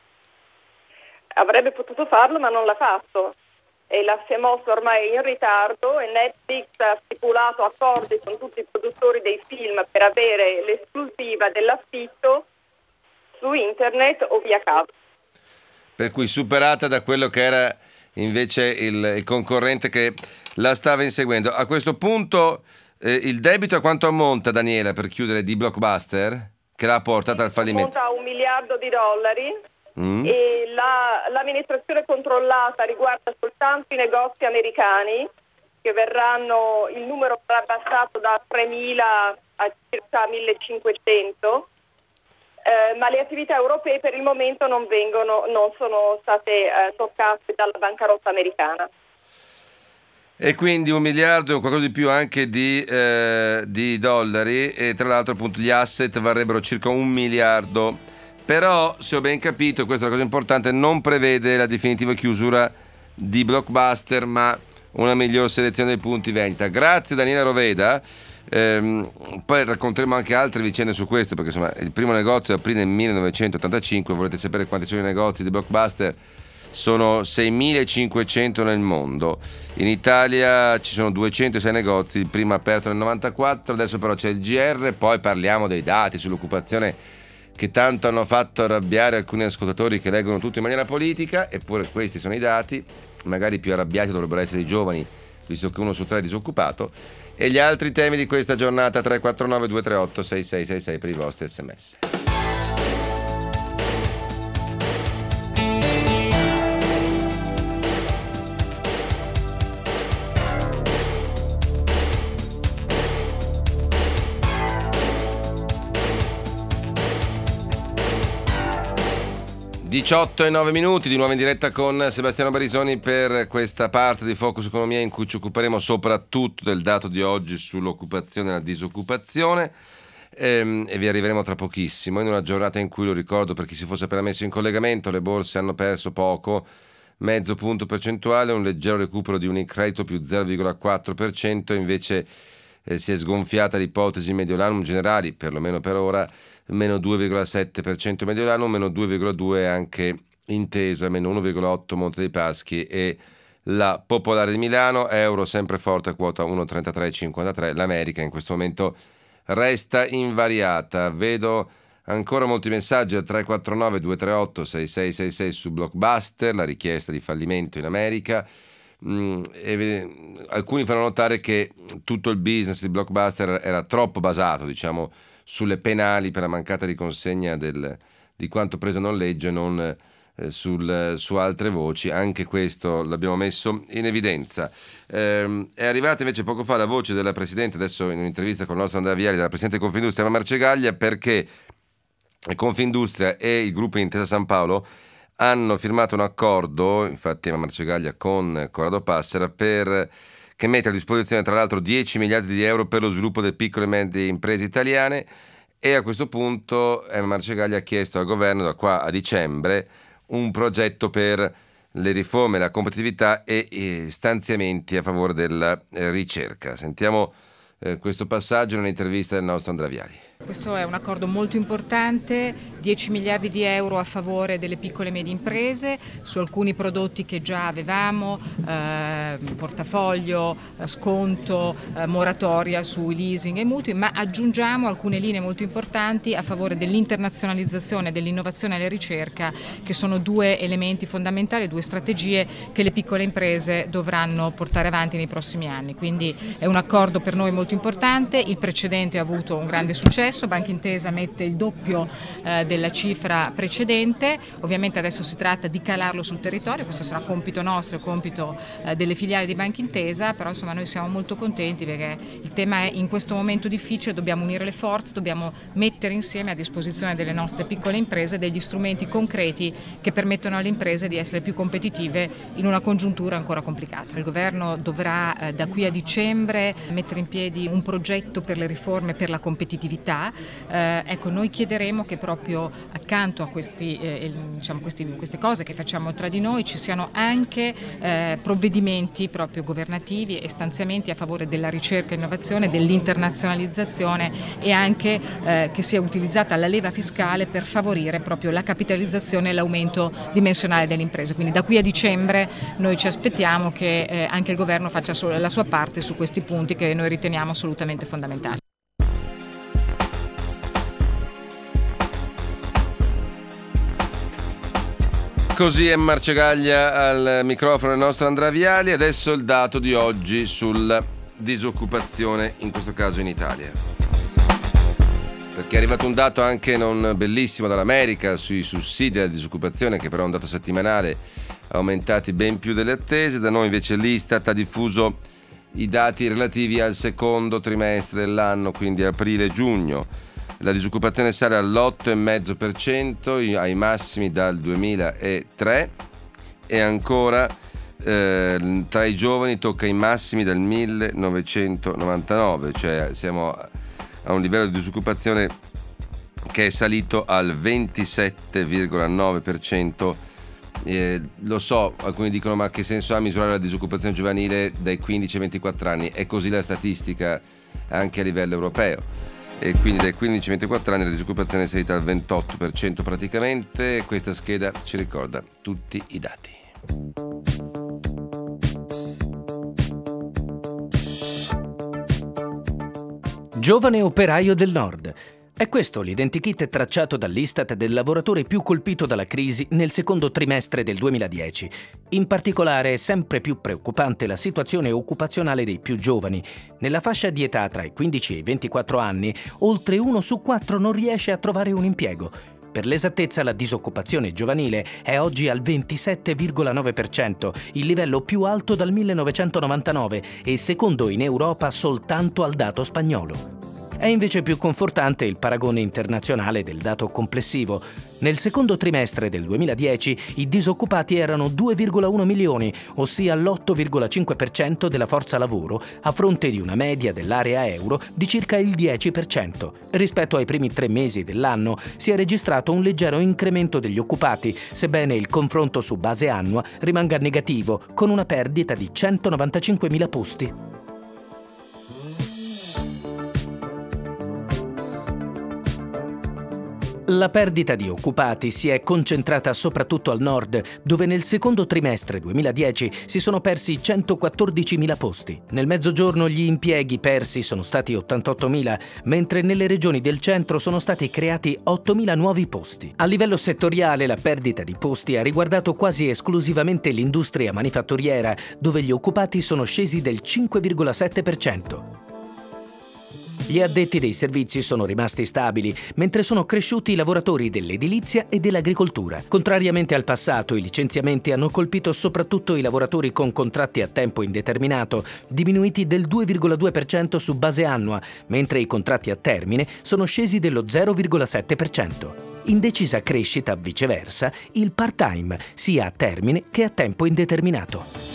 Avrebbe potuto farlo, ma non l'ha fatto. E la si è mosso ormai in ritardo e Netflix ha stipulato accordi con tutti i produttori dei film per avere l'esclusiva dell'affitto su internet o via cavo. Per cui superata da quello che era invece il, il concorrente che la stava inseguendo. A questo punto eh, il debito a quanto ammonta, Daniela, per chiudere, di Blockbuster, che l'ha portata al fallimento? Ammonta a un miliardo di dollari. Mm. E la, l'amministrazione controllata riguarda soltanto i negozi americani, che verranno, il numero sarà abbassato da tremila a circa millecinquecento, eh, ma le attività europee per il momento non vengono, non sono state eh, toccate dalla bancarotta americana. E quindi un miliardo e qualcosa di più anche di, eh, di dollari, e tra l'altro appunto gli asset varrebbero circa un miliardo. Però, se ho ben capito, questa è la cosa importante, non prevede la definitiva chiusura di Blockbuster, ma una miglior selezione dei punti vendita. Grazie Daniela Roveda. Ehm, poi racconteremo anche altre vicende su questo, perché insomma il primo negozio aprì nel millenovecentottantacinque. Volete sapere quanti sono i negozi di Blockbuster? Sono seimilacinquecento nel mondo. In Italia ci sono duecentosei negozi, il primo aperto nel novantaquattro, adesso però c'è il G R. Poi parliamo dei dati sull'occupazione che tanto hanno fatto arrabbiare alcuni ascoltatori che leggono tutto in maniera politica, eppure questi sono i dati. Magari più arrabbiati dovrebbero essere i giovani, visto che uno su tre è disoccupato. E gli altri temi di questa giornata: tre quattro nove due tre otto sei sei sei sei per i vostri sms. diciotto e nove minuti, di nuovo in diretta con Sebastiano Barisoni per questa parte di Focus Economia in cui ci occuperemo soprattutto del dato di oggi sull'occupazione e la disoccupazione, ehm, e vi arriveremo tra pochissimo in una giornata in cui, lo ricordo per chi si fosse appena messo in collegamento, le borse hanno perso poco, mezzo punto percentuale, un leggero recupero di Unicredito più zero virgola quattro per cento, invece eh, si è sgonfiata l'ipotesi Mediolanum Generali, perlomeno per ora, meno due virgola sette per cento Mediolanum, meno due virgola due per cento anche Intesa, meno uno virgola otto per cento Monte dei Paschi e la Popolare di Milano, euro sempre forte a quota uno virgola trentatré cinquantatré, l'America in questo momento resta invariata. Vedo ancora molti messaggi al tre quattro nove due tre otto sei sei sei sei su Blockbuster, la richiesta di fallimento in America. Mm, e, alcuni fanno notare che tutto il business di Blockbuster era troppo basato, diciamo, sulle penali per la mancata riconsegna del, di quanto preso a noleggio e non eh, sul, su altre voci. Anche questo l'abbiamo messo in evidenza. Eh, è arrivata invece poco fa la voce della Presidente, adesso in un'intervista con il nostro Andrea Viali, della Presidente di Confindustria Marcegaglia, perché Confindustria e il gruppo Intesa San Paolo hanno firmato un accordo, infatti a Marcegaglia con Corrado Passera, per che mette a disposizione tra l'altro dieci miliardi di euro per lo sviluppo delle piccole e medie imprese italiane, e a questo punto Emma Marcegaglia ha chiesto al governo da qua a dicembre un progetto per le riforme, la competitività e, e stanziamenti a favore della eh, ricerca. Sentiamo eh, questo passaggio in un'intervista del nostro Andrea Viali. Questo è un accordo molto importante, dieci miliardi di euro a favore delle piccole e medie imprese su alcuni prodotti che già avevamo, eh, portafoglio, sconto, eh, moratoria sui leasing e mutui, ma aggiungiamo alcune linee molto importanti a favore dell'internazionalizzazione, dell'innovazione e della ricerca, che sono due elementi fondamentali, due strategie che le piccole imprese dovranno portare avanti nei prossimi anni. Quindi è un accordo per noi molto importante, il precedente ha avuto un grande successo. Banca Intesa mette il doppio eh, della cifra precedente, ovviamente adesso si tratta di calarlo sul territorio, questo sarà compito nostro e compito eh, delle filiali di Banca Intesa, però insomma noi siamo molto contenti perché il tema è: in questo momento difficile dobbiamo unire le forze, dobbiamo mettere insieme a disposizione delle nostre piccole imprese degli strumenti concreti che permettono alle imprese di essere più competitive in una congiuntura ancora complicata. Il governo dovrà eh, da qui a dicembre mettere in piedi un progetto per le riforme per la competitività. Eh, ecco, noi chiederemo che proprio accanto a questi, eh, diciamo questi, queste cose che facciamo tra di noi ci siano anche eh, provvedimenti proprio governativi e stanziamenti a favore della ricerca e innovazione, dell'internazionalizzazione, e anche eh, che sia utilizzata la leva fiscale per favorire proprio la capitalizzazione e l'aumento dimensionale delle imprese. Quindi da qui a dicembre noi ci aspettiamo che eh, anche il governo faccia la sua parte su questi punti che noi riteniamo assolutamente fondamentali. Così è Marcegaglia al microfono del nostro Andrea Viali. Adesso il dato di oggi sulla disoccupazione, in questo caso in Italia, perché è arrivato un dato anche non bellissimo dall'America sui sussidi alla disoccupazione, che però è un dato settimanale, aumentati ben più delle attese. Da noi invece l'Istat ha diffuso i dati relativi al secondo trimestre dell'anno, quindi aprile-giugno. La disoccupazione sale all'otto virgola cinque per cento, ai massimi dal duemilatré, e ancora eh, tra i giovani tocca i massimi dal millenovecentonovantanove, cioè siamo a un livello di disoccupazione che è salito al ventisette virgola nove per cento. Eh, lo so, alcuni dicono: ma che senso ha misurare la disoccupazione giovanile dai quindici ai ventiquattro anni? È così la statistica anche a livello europeo. E quindi dai quindici ai ventiquattro anni la disoccupazione è salita al ventotto per cento praticamente. Questa scheda ci ricorda tutti i dati. Giovane operaio del Nord. È questo l'identikit tracciato dall'Istat del lavoratore più colpito dalla crisi nel secondo trimestre del duemiladieci. In particolare è sempre più preoccupante la situazione occupazionale dei più giovani. Nella fascia di età tra i quindici e i ventiquattro anni, oltre uno su quattro non riesce a trovare un impiego. Per l'esattezza, la disoccupazione giovanile è oggi al ventisette virgola nove per cento, il livello più alto dal millenovecentonovantanove e secondo in Europa soltanto al dato spagnolo. È invece più confortante il paragone internazionale del dato complessivo. Nel secondo trimestre del duemiladieci i disoccupati erano due virgola uno milioni, ossia l'otto virgola cinque per cento della forza lavoro, a fronte di una media dell'area euro di circa il dieci per cento. Rispetto ai primi tre mesi dell'anno si è registrato un leggero incremento degli occupati, sebbene il confronto su base annua rimanga negativo, con una perdita di centonovantacinquemila posti. La perdita di occupati si è concentrata soprattutto al nord, dove nel secondo trimestre duemiladieci si sono persi centoquattordicimila posti. Nel mezzogiorno gli impieghi persi sono stati ottantottomila, mentre nelle regioni del centro sono stati creati ottomila nuovi posti. A livello settoriale la perdita di posti ha riguardato quasi esclusivamente l'industria manifatturiera, dove gli occupati sono scesi del cinque virgola sette per cento. Gli addetti dei servizi sono rimasti stabili, mentre sono cresciuti i lavoratori dell'edilizia e dell'agricoltura. Contrariamente al passato, i licenziamenti hanno colpito soprattutto i lavoratori con contratti a tempo indeterminato, diminuiti del due virgola due per cento su base annua, mentre i contratti a termine sono scesi dello zero virgola sette per cento. In decisa crescita, viceversa, il part-time, sia a termine che a tempo indeterminato.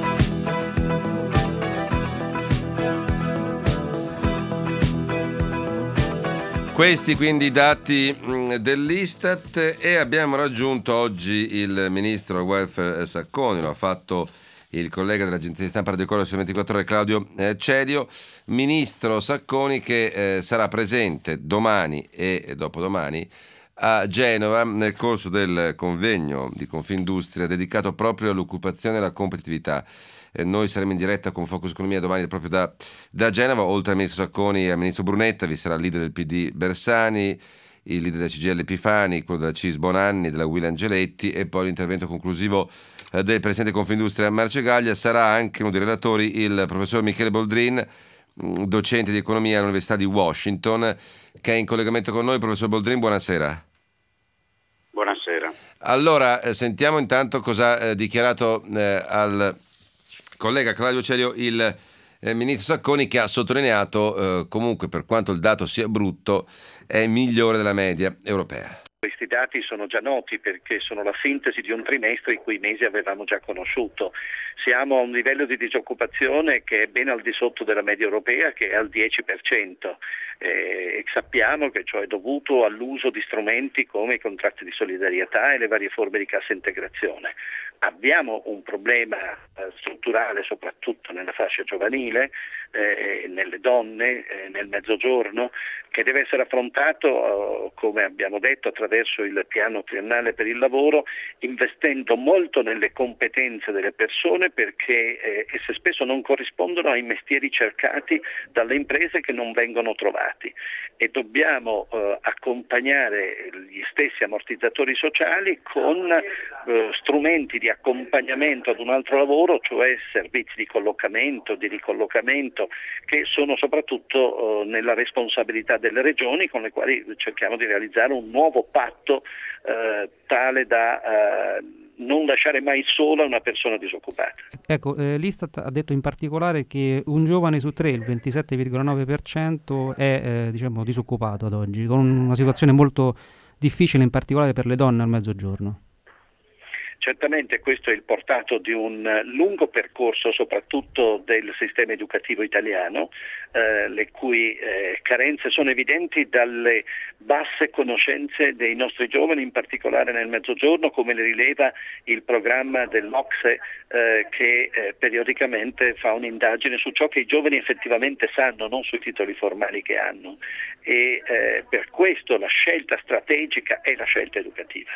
Questi quindi i dati dell'Istat, e abbiamo raggiunto oggi il ministro del welfare Sacconi, lo ha fatto il collega dell'agenzia di stampa Radio Coro su ventiquattro ore Claudio eh, Celio. Ministro Sacconi che eh, sarà presente domani e dopodomani a Genova nel corso del convegno di Confindustria dedicato proprio all'occupazione e alla competitività. Eh, noi saremo in diretta con Focus Economia domani proprio da, da Genova. Oltre al ministro Sacconi e al ministro Brunetta vi sarà il leader del P D Bersani, il leader della C G I L Epifani, quello della C I S Bonanni, della Will Angeletti, e poi l'intervento conclusivo eh, del presidente Confindustria Marcegaglia. Sarà anche uno dei relatori il professor Michele Boldrin, docente di economia all'Università di Washington, che è in collegamento con noi. Professor Boldrin, buonasera. Buonasera. Allora, eh, sentiamo intanto cosa ha eh, dichiarato eh, al collega Claudio Celio il eh, ministro Sacconi, che ha sottolineato eh, comunque, per quanto il dato sia brutto, è migliore della media europea. Questi dati sono già noti perché sono la sintesi di un trimestre i cui mesi avevamo già conosciuto. Siamo a un livello di disoccupazione che è ben al di sotto della media europea, che è al dieci per cento, eh, e sappiamo che ciò è dovuto all'uso di strumenti come i contratti di solidarietà e le varie forme di cassa integrazione. Abbiamo un problema eh, strutturale soprattutto nella fascia giovanile, eh, nelle donne, eh, nel mezzogiorno, che deve essere affrontato, eh, come abbiamo detto, attraverso il piano triennale per il lavoro, investendo molto nelle competenze delle persone, perché eh, esse spesso non corrispondono ai mestieri cercati dalle imprese che non vengono trovati, e dobbiamo eh, accompagnare gli stessi ammortizzatori sociali con eh, strumenti di accompagnamento ad un altro lavoro, cioè servizi di collocamento, di ricollocamento, che sono soprattutto eh, nella responsabilità delle regioni, con le quali cerchiamo di realizzare un nuovo patto eh, tale da eh, non lasciare mai sola una persona disoccupata. Ecco, eh, l'Istat ha detto in particolare che un giovane su tre, il ventisette virgola nove per cento, è eh, diciamo disoccupato ad oggi, con una situazione molto difficile in particolare per le donne al mezzogiorno. Certamente questo è il portato di un lungo percorso, soprattutto del sistema educativo italiano, eh, le cui eh, carenze sono evidenti dalle basse conoscenze dei nostri giovani, in particolare nel mezzogiorno, come le rileva il programma dell'O C S E eh, che eh, periodicamente fa un'indagine su ciò che i giovani effettivamente sanno, non sui titoli formali che hanno. E eh, per questo la scelta strategica è la scelta educativa.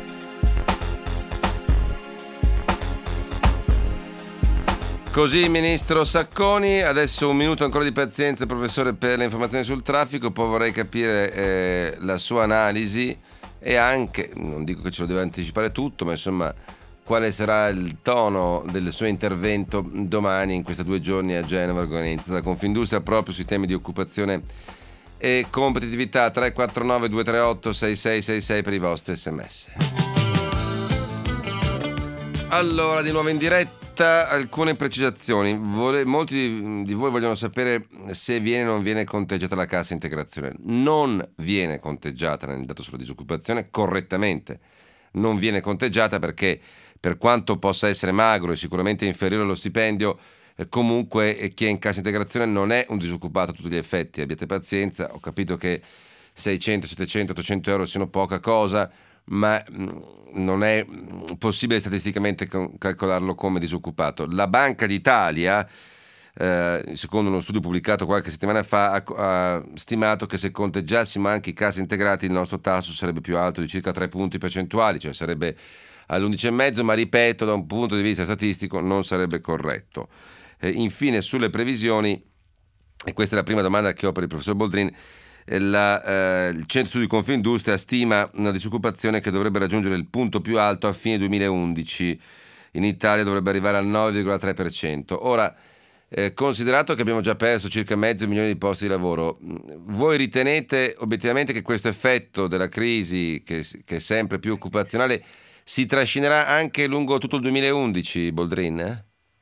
Così il ministro Sacconi. Adesso un minuto ancora di pazienza, professore, per le informazioni sul traffico. Poi vorrei capire eh, la sua analisi, e anche, non dico che ce lo deve anticipare tutto, ma insomma quale sarà il tono del suo intervento domani in questi due giorni a Genova, organizzata da Confindustria proprio sui temi di occupazione e competitività. Tre quattro nove due tre otto sei sei sei sei per i vostri sms. Allora, di nuovo in diretta vista alcune precisazioni. Vole, molti di, di voi vogliono sapere se viene o non viene conteggiata la cassa integrazione. Non viene conteggiata nel dato sulla disoccupazione correttamente. Non viene conteggiata perché, per quanto possa essere magro e sicuramente inferiore allo stipendio, eh, comunque eh, chi è in cassa integrazione non è un disoccupato a tutti gli effetti. Abbiate pazienza, ho capito che seicento, settecento, ottocento euro siano poca cosa, ma mh, non è mh, possibile statisticamente con- calcolarlo come disoccupato. La Banca d'Italia, eh, secondo uno studio pubblicato qualche settimana fa, ha, ha stimato che se conteggiassimo anche i cassi integrati il nostro tasso sarebbe più alto di circa tre punti percentuali, cioè sarebbe all'undici virgola cinque, ma ripeto, da un punto di vista statistico non sarebbe corretto. Eh, infine, sulle previsioni, e questa è la prima domanda che ho per il professor Boldrin, La, eh, il Centro Studi Confindustria stima una disoccupazione che dovrebbe raggiungere il punto più alto a fine duemilaundici. In Italia dovrebbe arrivare al nove virgola tre per cento. Ora, eh, considerato che abbiamo già perso circa mezzo milione di posti di lavoro, voi ritenete obiettivamente che questo effetto della crisi, che, che è sempre più occupazionale, si trascinerà anche lungo tutto il duemilaundici, Boldrin? Eh?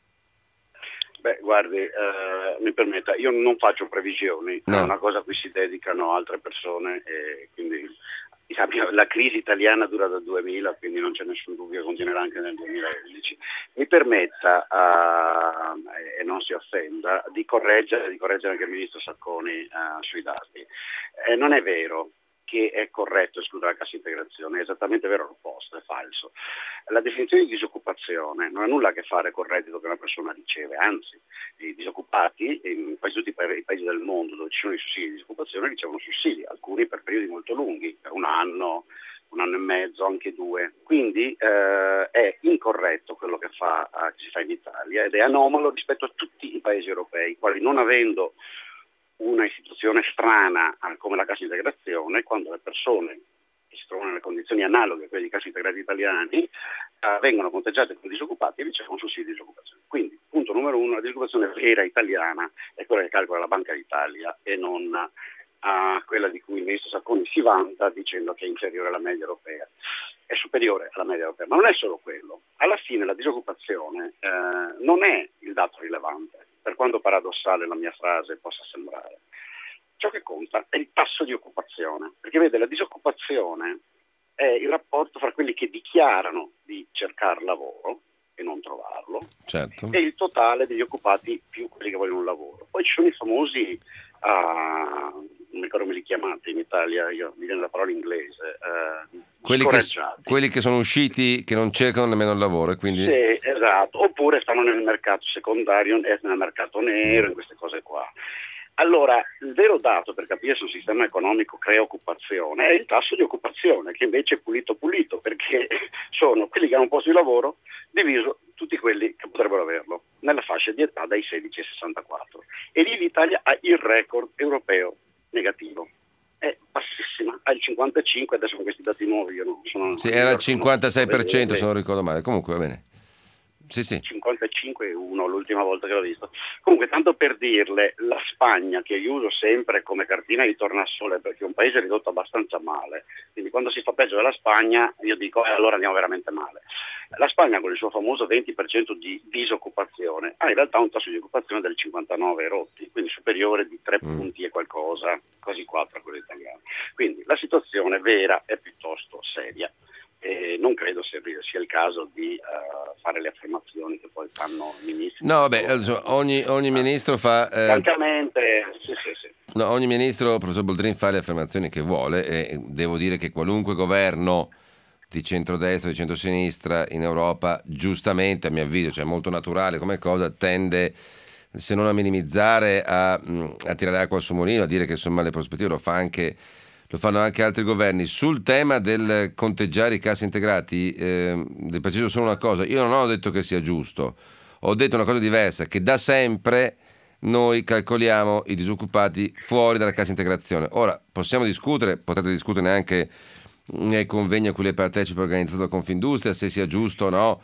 Beh, guardi, eh, mi permetta, io non faccio previsioni, No. è una cosa a cui si dedicano altre persone e quindi diciamo, la crisi italiana dura dal duemila, quindi non c'è nessun dubbio che continuerà anche nel duemilaundici. Mi permetta, uh, e non si offenda, di correggere, di correggere anche il ministro Sacconi uh, sui dati. Eh, non è vero che è corretto escludere la cassa integrazione, è esattamente vero l'opposto, è falso. La definizione di disoccupazione non ha nulla a che fare con il reddito che una persona riceve, anzi i disoccupati in quasi tutti i paesi del mondo dove ci sono i sussidi di disoccupazione ricevono sussidi, alcuni per periodi molto lunghi, per un anno, un anno e mezzo, anche due. Quindi eh, è incorretto quello che, fa, eh, che si fa in Italia ed è anomalo rispetto a tutti i paesi europei, quali non avendo una istituzione strana come la cassa integrazione, quando le persone che si trovano nelle condizioni analoghe a quelle di cassa integrati italiani eh, vengono conteggiate come disoccupati e ricevono sussidi di disoccupazione. Quindi, punto numero uno, la disoccupazione vera italiana è quella che calcola la Banca d'Italia e non uh, quella di cui il ministro Sacconi si vanta dicendo che è inferiore alla media europea. È superiore alla media europea, ma non è solo quello. Alla fine la disoccupazione eh, non è il dato rilevante, per quanto paradossale la mia frase possa sembrare. Ciò che conta è il tasso di occupazione, perché vede, la disoccupazione è il rapporto fra quelli che dichiarano di cercare lavoro e non trovarlo, certo, e il totale degli occupati più quelli che vogliono un lavoro. Poi ci sono i famosi, uh, non mi ricordo come li chiamate in Italia, io, mi viene la parola inglese, uh, quelli che, quelli che sono usciti, che non cercano nemmeno il lavoro, e quindi... Sì, esatto, oppure stanno nel mercato secondario, nel mercato nero, in queste cose qua. Allora, il vero dato per capire se un sistema economico crea occupazione è il tasso di occupazione, che invece è pulito pulito, perché sono quelli che hanno un posto di lavoro diviso tutti quelli che potrebbero averlo, nella fascia di età dai sedici ai sessantaquattro. E lì l'Italia ha il record europeo negativo. È bassissima, ha il cinquantacinque, adesso con questi dati nuovi io non sono... Sì, era il cinquantasei per cento se non ricordo male, comunque va bene. Sì, sì. cinquantacinque e uno l'ultima volta che l'ho visto. Comunque, tanto per dirle, la Spagna, che io uso sempre come cartina di tornasole perché è un paese ridotto abbastanza male, quindi quando si fa peggio della Spagna io dico eh, allora andiamo veramente male. La Spagna, con il suo famoso venti per cento di disoccupazione, ha in realtà un tasso di occupazione del cinquantanove rotti, quindi superiore di tre mm. punti e qualcosa, quasi quattro a quello italiano. Quindi la situazione vera è piuttosto seria. E non credo sia, sia il caso di uh, fare le affermazioni che poi fanno i ministri. No, vabbè, also, ogni, ogni ministro fa... Eh, francamente, sì, sì, sì. No, ogni ministro, professor Boldrin, fa le affermazioni che vuole e devo dire che qualunque governo di centrodestra, di centrosinistra in Europa, giustamente a mio avviso, cioè molto naturale come cosa, tende, se non a minimizzare, a, a tirare acqua al suo mulino, a dire che insomma le prospettive lo fa anche... Lo fanno anche altri governi. Sul tema del conteggiare i cassi integrati, eh, le preciso solo una cosa: io non ho detto che sia giusto, ho detto una cosa diversa, che da sempre noi calcoliamo i disoccupati fuori dalla cassa integrazione. Ora possiamo discutere, potete discutere anche nel convegno a cui lei partecipa organizzato da Confindustria, se sia giusto o no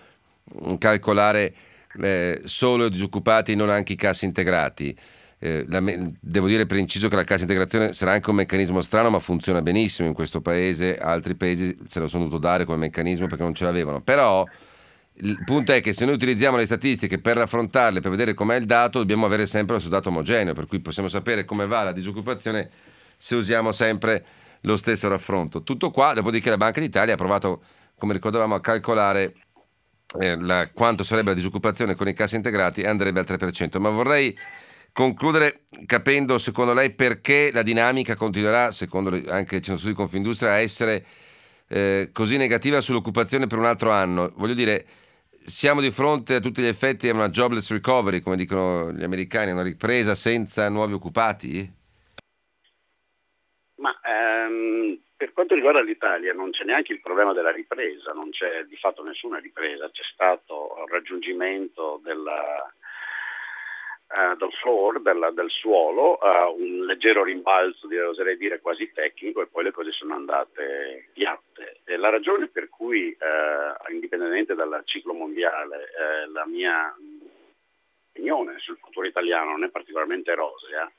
calcolare eh, solo i disoccupati e non anche i cassi integrati. Eh, la, devo dire per inciso che la cassa integrazione sarà anche un meccanismo strano, ma funziona benissimo in questo paese. Altri paesi se lo sono dovuto dare come meccanismo perché non ce l'avevano. Però Il punto è che se noi utilizziamo le statistiche per raffrontarle, per vedere com'è il dato, dobbiamo avere sempre lo stesso dato omogeneo, per cui possiamo sapere come va la disoccupazione se usiamo sempre lo stesso raffronto. Tutto qua, dopodiché la Banca d'Italia ha provato, come ricordavamo, a calcolare eh, la, quanto sarebbe la disoccupazione con i cassi integrati, e andrebbe al tre per cento. Ma vorrei concludere capendo, secondo lei, perché la dinamica continuerà, secondo le, anche il Centro Studi Confindustria, a essere eh, così negativa sull'occupazione per un altro anno. Voglio dire, siamo di fronte a tutti gli effetti a una jobless recovery, come dicono gli americani, una ripresa senza nuovi occupati? Ma ehm, per quanto riguarda l'Italia non c'è neanche il problema della ripresa, non c'è di fatto nessuna ripresa, c'è stato il raggiungimento della, uh, del floor, della, del suolo, uh, un leggero rimbalzo, oserei dire quasi tecnico, e poi le cose sono andate piatte. E la ragione per cui, uh, indipendentemente dal ciclo mondiale, uh, la mia opinione sul futuro italiano non è particolarmente rosea,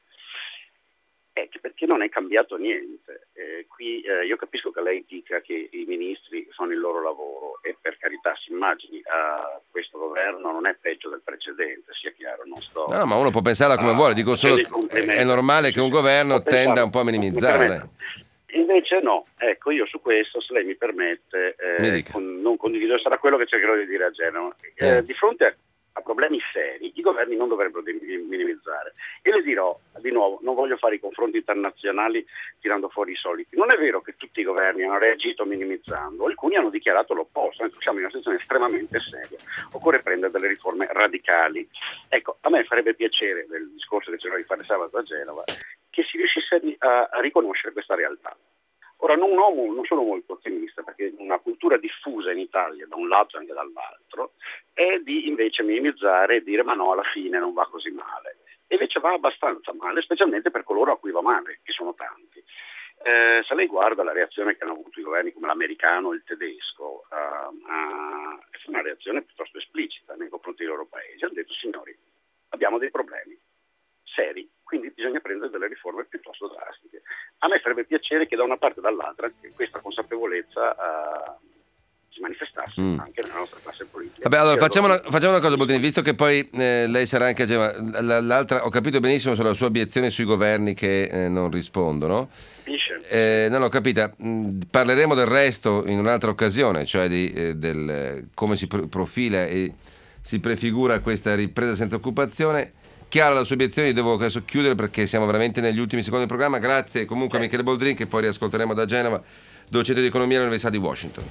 è che perché non è cambiato niente. Eh, qui eh, io capisco che lei dica che i ministri fanno il loro lavoro, e per carità si immagini, uh, questo governo non è peggio del precedente, sia chiaro, non sto... No, no, ma uno può pensarla come uh, vuole, dico solo che è normale che un governo tenda un po' a minimizzarle. Invece no, ecco, io su questo, se lei mi permette, eh, mi con, non condivido, sarà quello che cercherò di dire a Genova. Eh, eh. Di fronte a a problemi seri, i governi non dovrebbero minimizzare. E le dirò di nuovo, non voglio fare i confronti internazionali tirando fuori i soliti. Non è vero che tutti i governi hanno reagito minimizzando, alcuni hanno dichiarato l'opposto. Noi siamo in una situazione estremamente seria, occorre prendere delle riforme radicali. Ecco, a me farebbe piacere, nel discorso che cercherò di fare sabato a Genova, che si riuscisse a, a riconoscere questa realtà. Ora non, ho, non sono molto ottimista, perché una cultura diffusa in Italia, da un lato e anche dall'altro, è di invece minimizzare e dire ma no, alla fine non va così male. E invece va abbastanza male, specialmente per coloro a cui va male, che sono tanti. Eh, se lei guarda la reazione che hanno avuto i governi come l'americano e il tedesco, uh, uh, è una reazione piuttosto esplicita nei confronti dei loro paesi. Hanno detto: signori, abbiamo dei problemi seri, quindi bisogna prendere delle riforme piuttosto drastiche. A me farebbe piacere che da una parte e dall'altra che questa consapevolezza uh, si manifestasse mm. anche nella nostra classe politica. Vabbè, allora facciamo una, facciamo una cosa, Boldrini, visto che poi eh, lei sarà anche l'altra, ho capito benissimo sulla sua obiezione sui governi che eh, non rispondono. Eh, non l'ho capita. Parleremo del resto in un'altra occasione, cioè di eh, del come si profila e si prefigura questa ripresa senza occupazione. Chiara la sua obiezione, devo adesso chiudere perché siamo veramente negli ultimi secondi del programma. Grazie comunque a Michele Boldrini, che poi riascolteremo da Genova, docente di economia all'Università di Washington.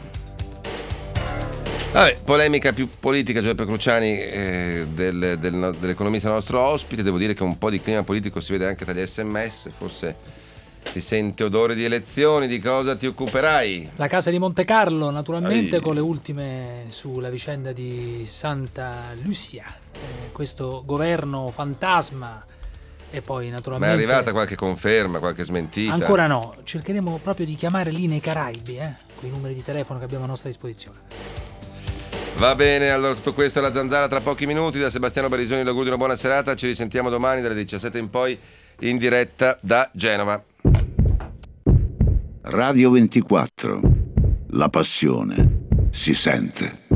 Vabbè, polemica più politica, Giuseppe Cruciani, eh, del, del, dell'economista nostro ospite. Devo dire che un po' di clima politico si vede anche dagli sms, forse si sente odore di elezioni. Di cosa ti occuperai? La casa di Monte Carlo, naturalmente, Ai. con le ultime sulla vicenda di Santa Lucia, eh, questo governo fantasma. E poi naturalmente ma è arrivata qualche conferma, qualche smentita? Ancora no, cercheremo proprio di chiamare lì nei Caraibi, eh, con i numeri di telefono che abbiamo a nostra disposizione. Va bene, allora tutto questo è La Zanzara tra pochi minuti. Da Sebastiano Barisoni l'augurio di una buona serata. Ci risentiamo domani dalle diciassette in poi in diretta da Genova. Radio ventiquattro. La passione si sente.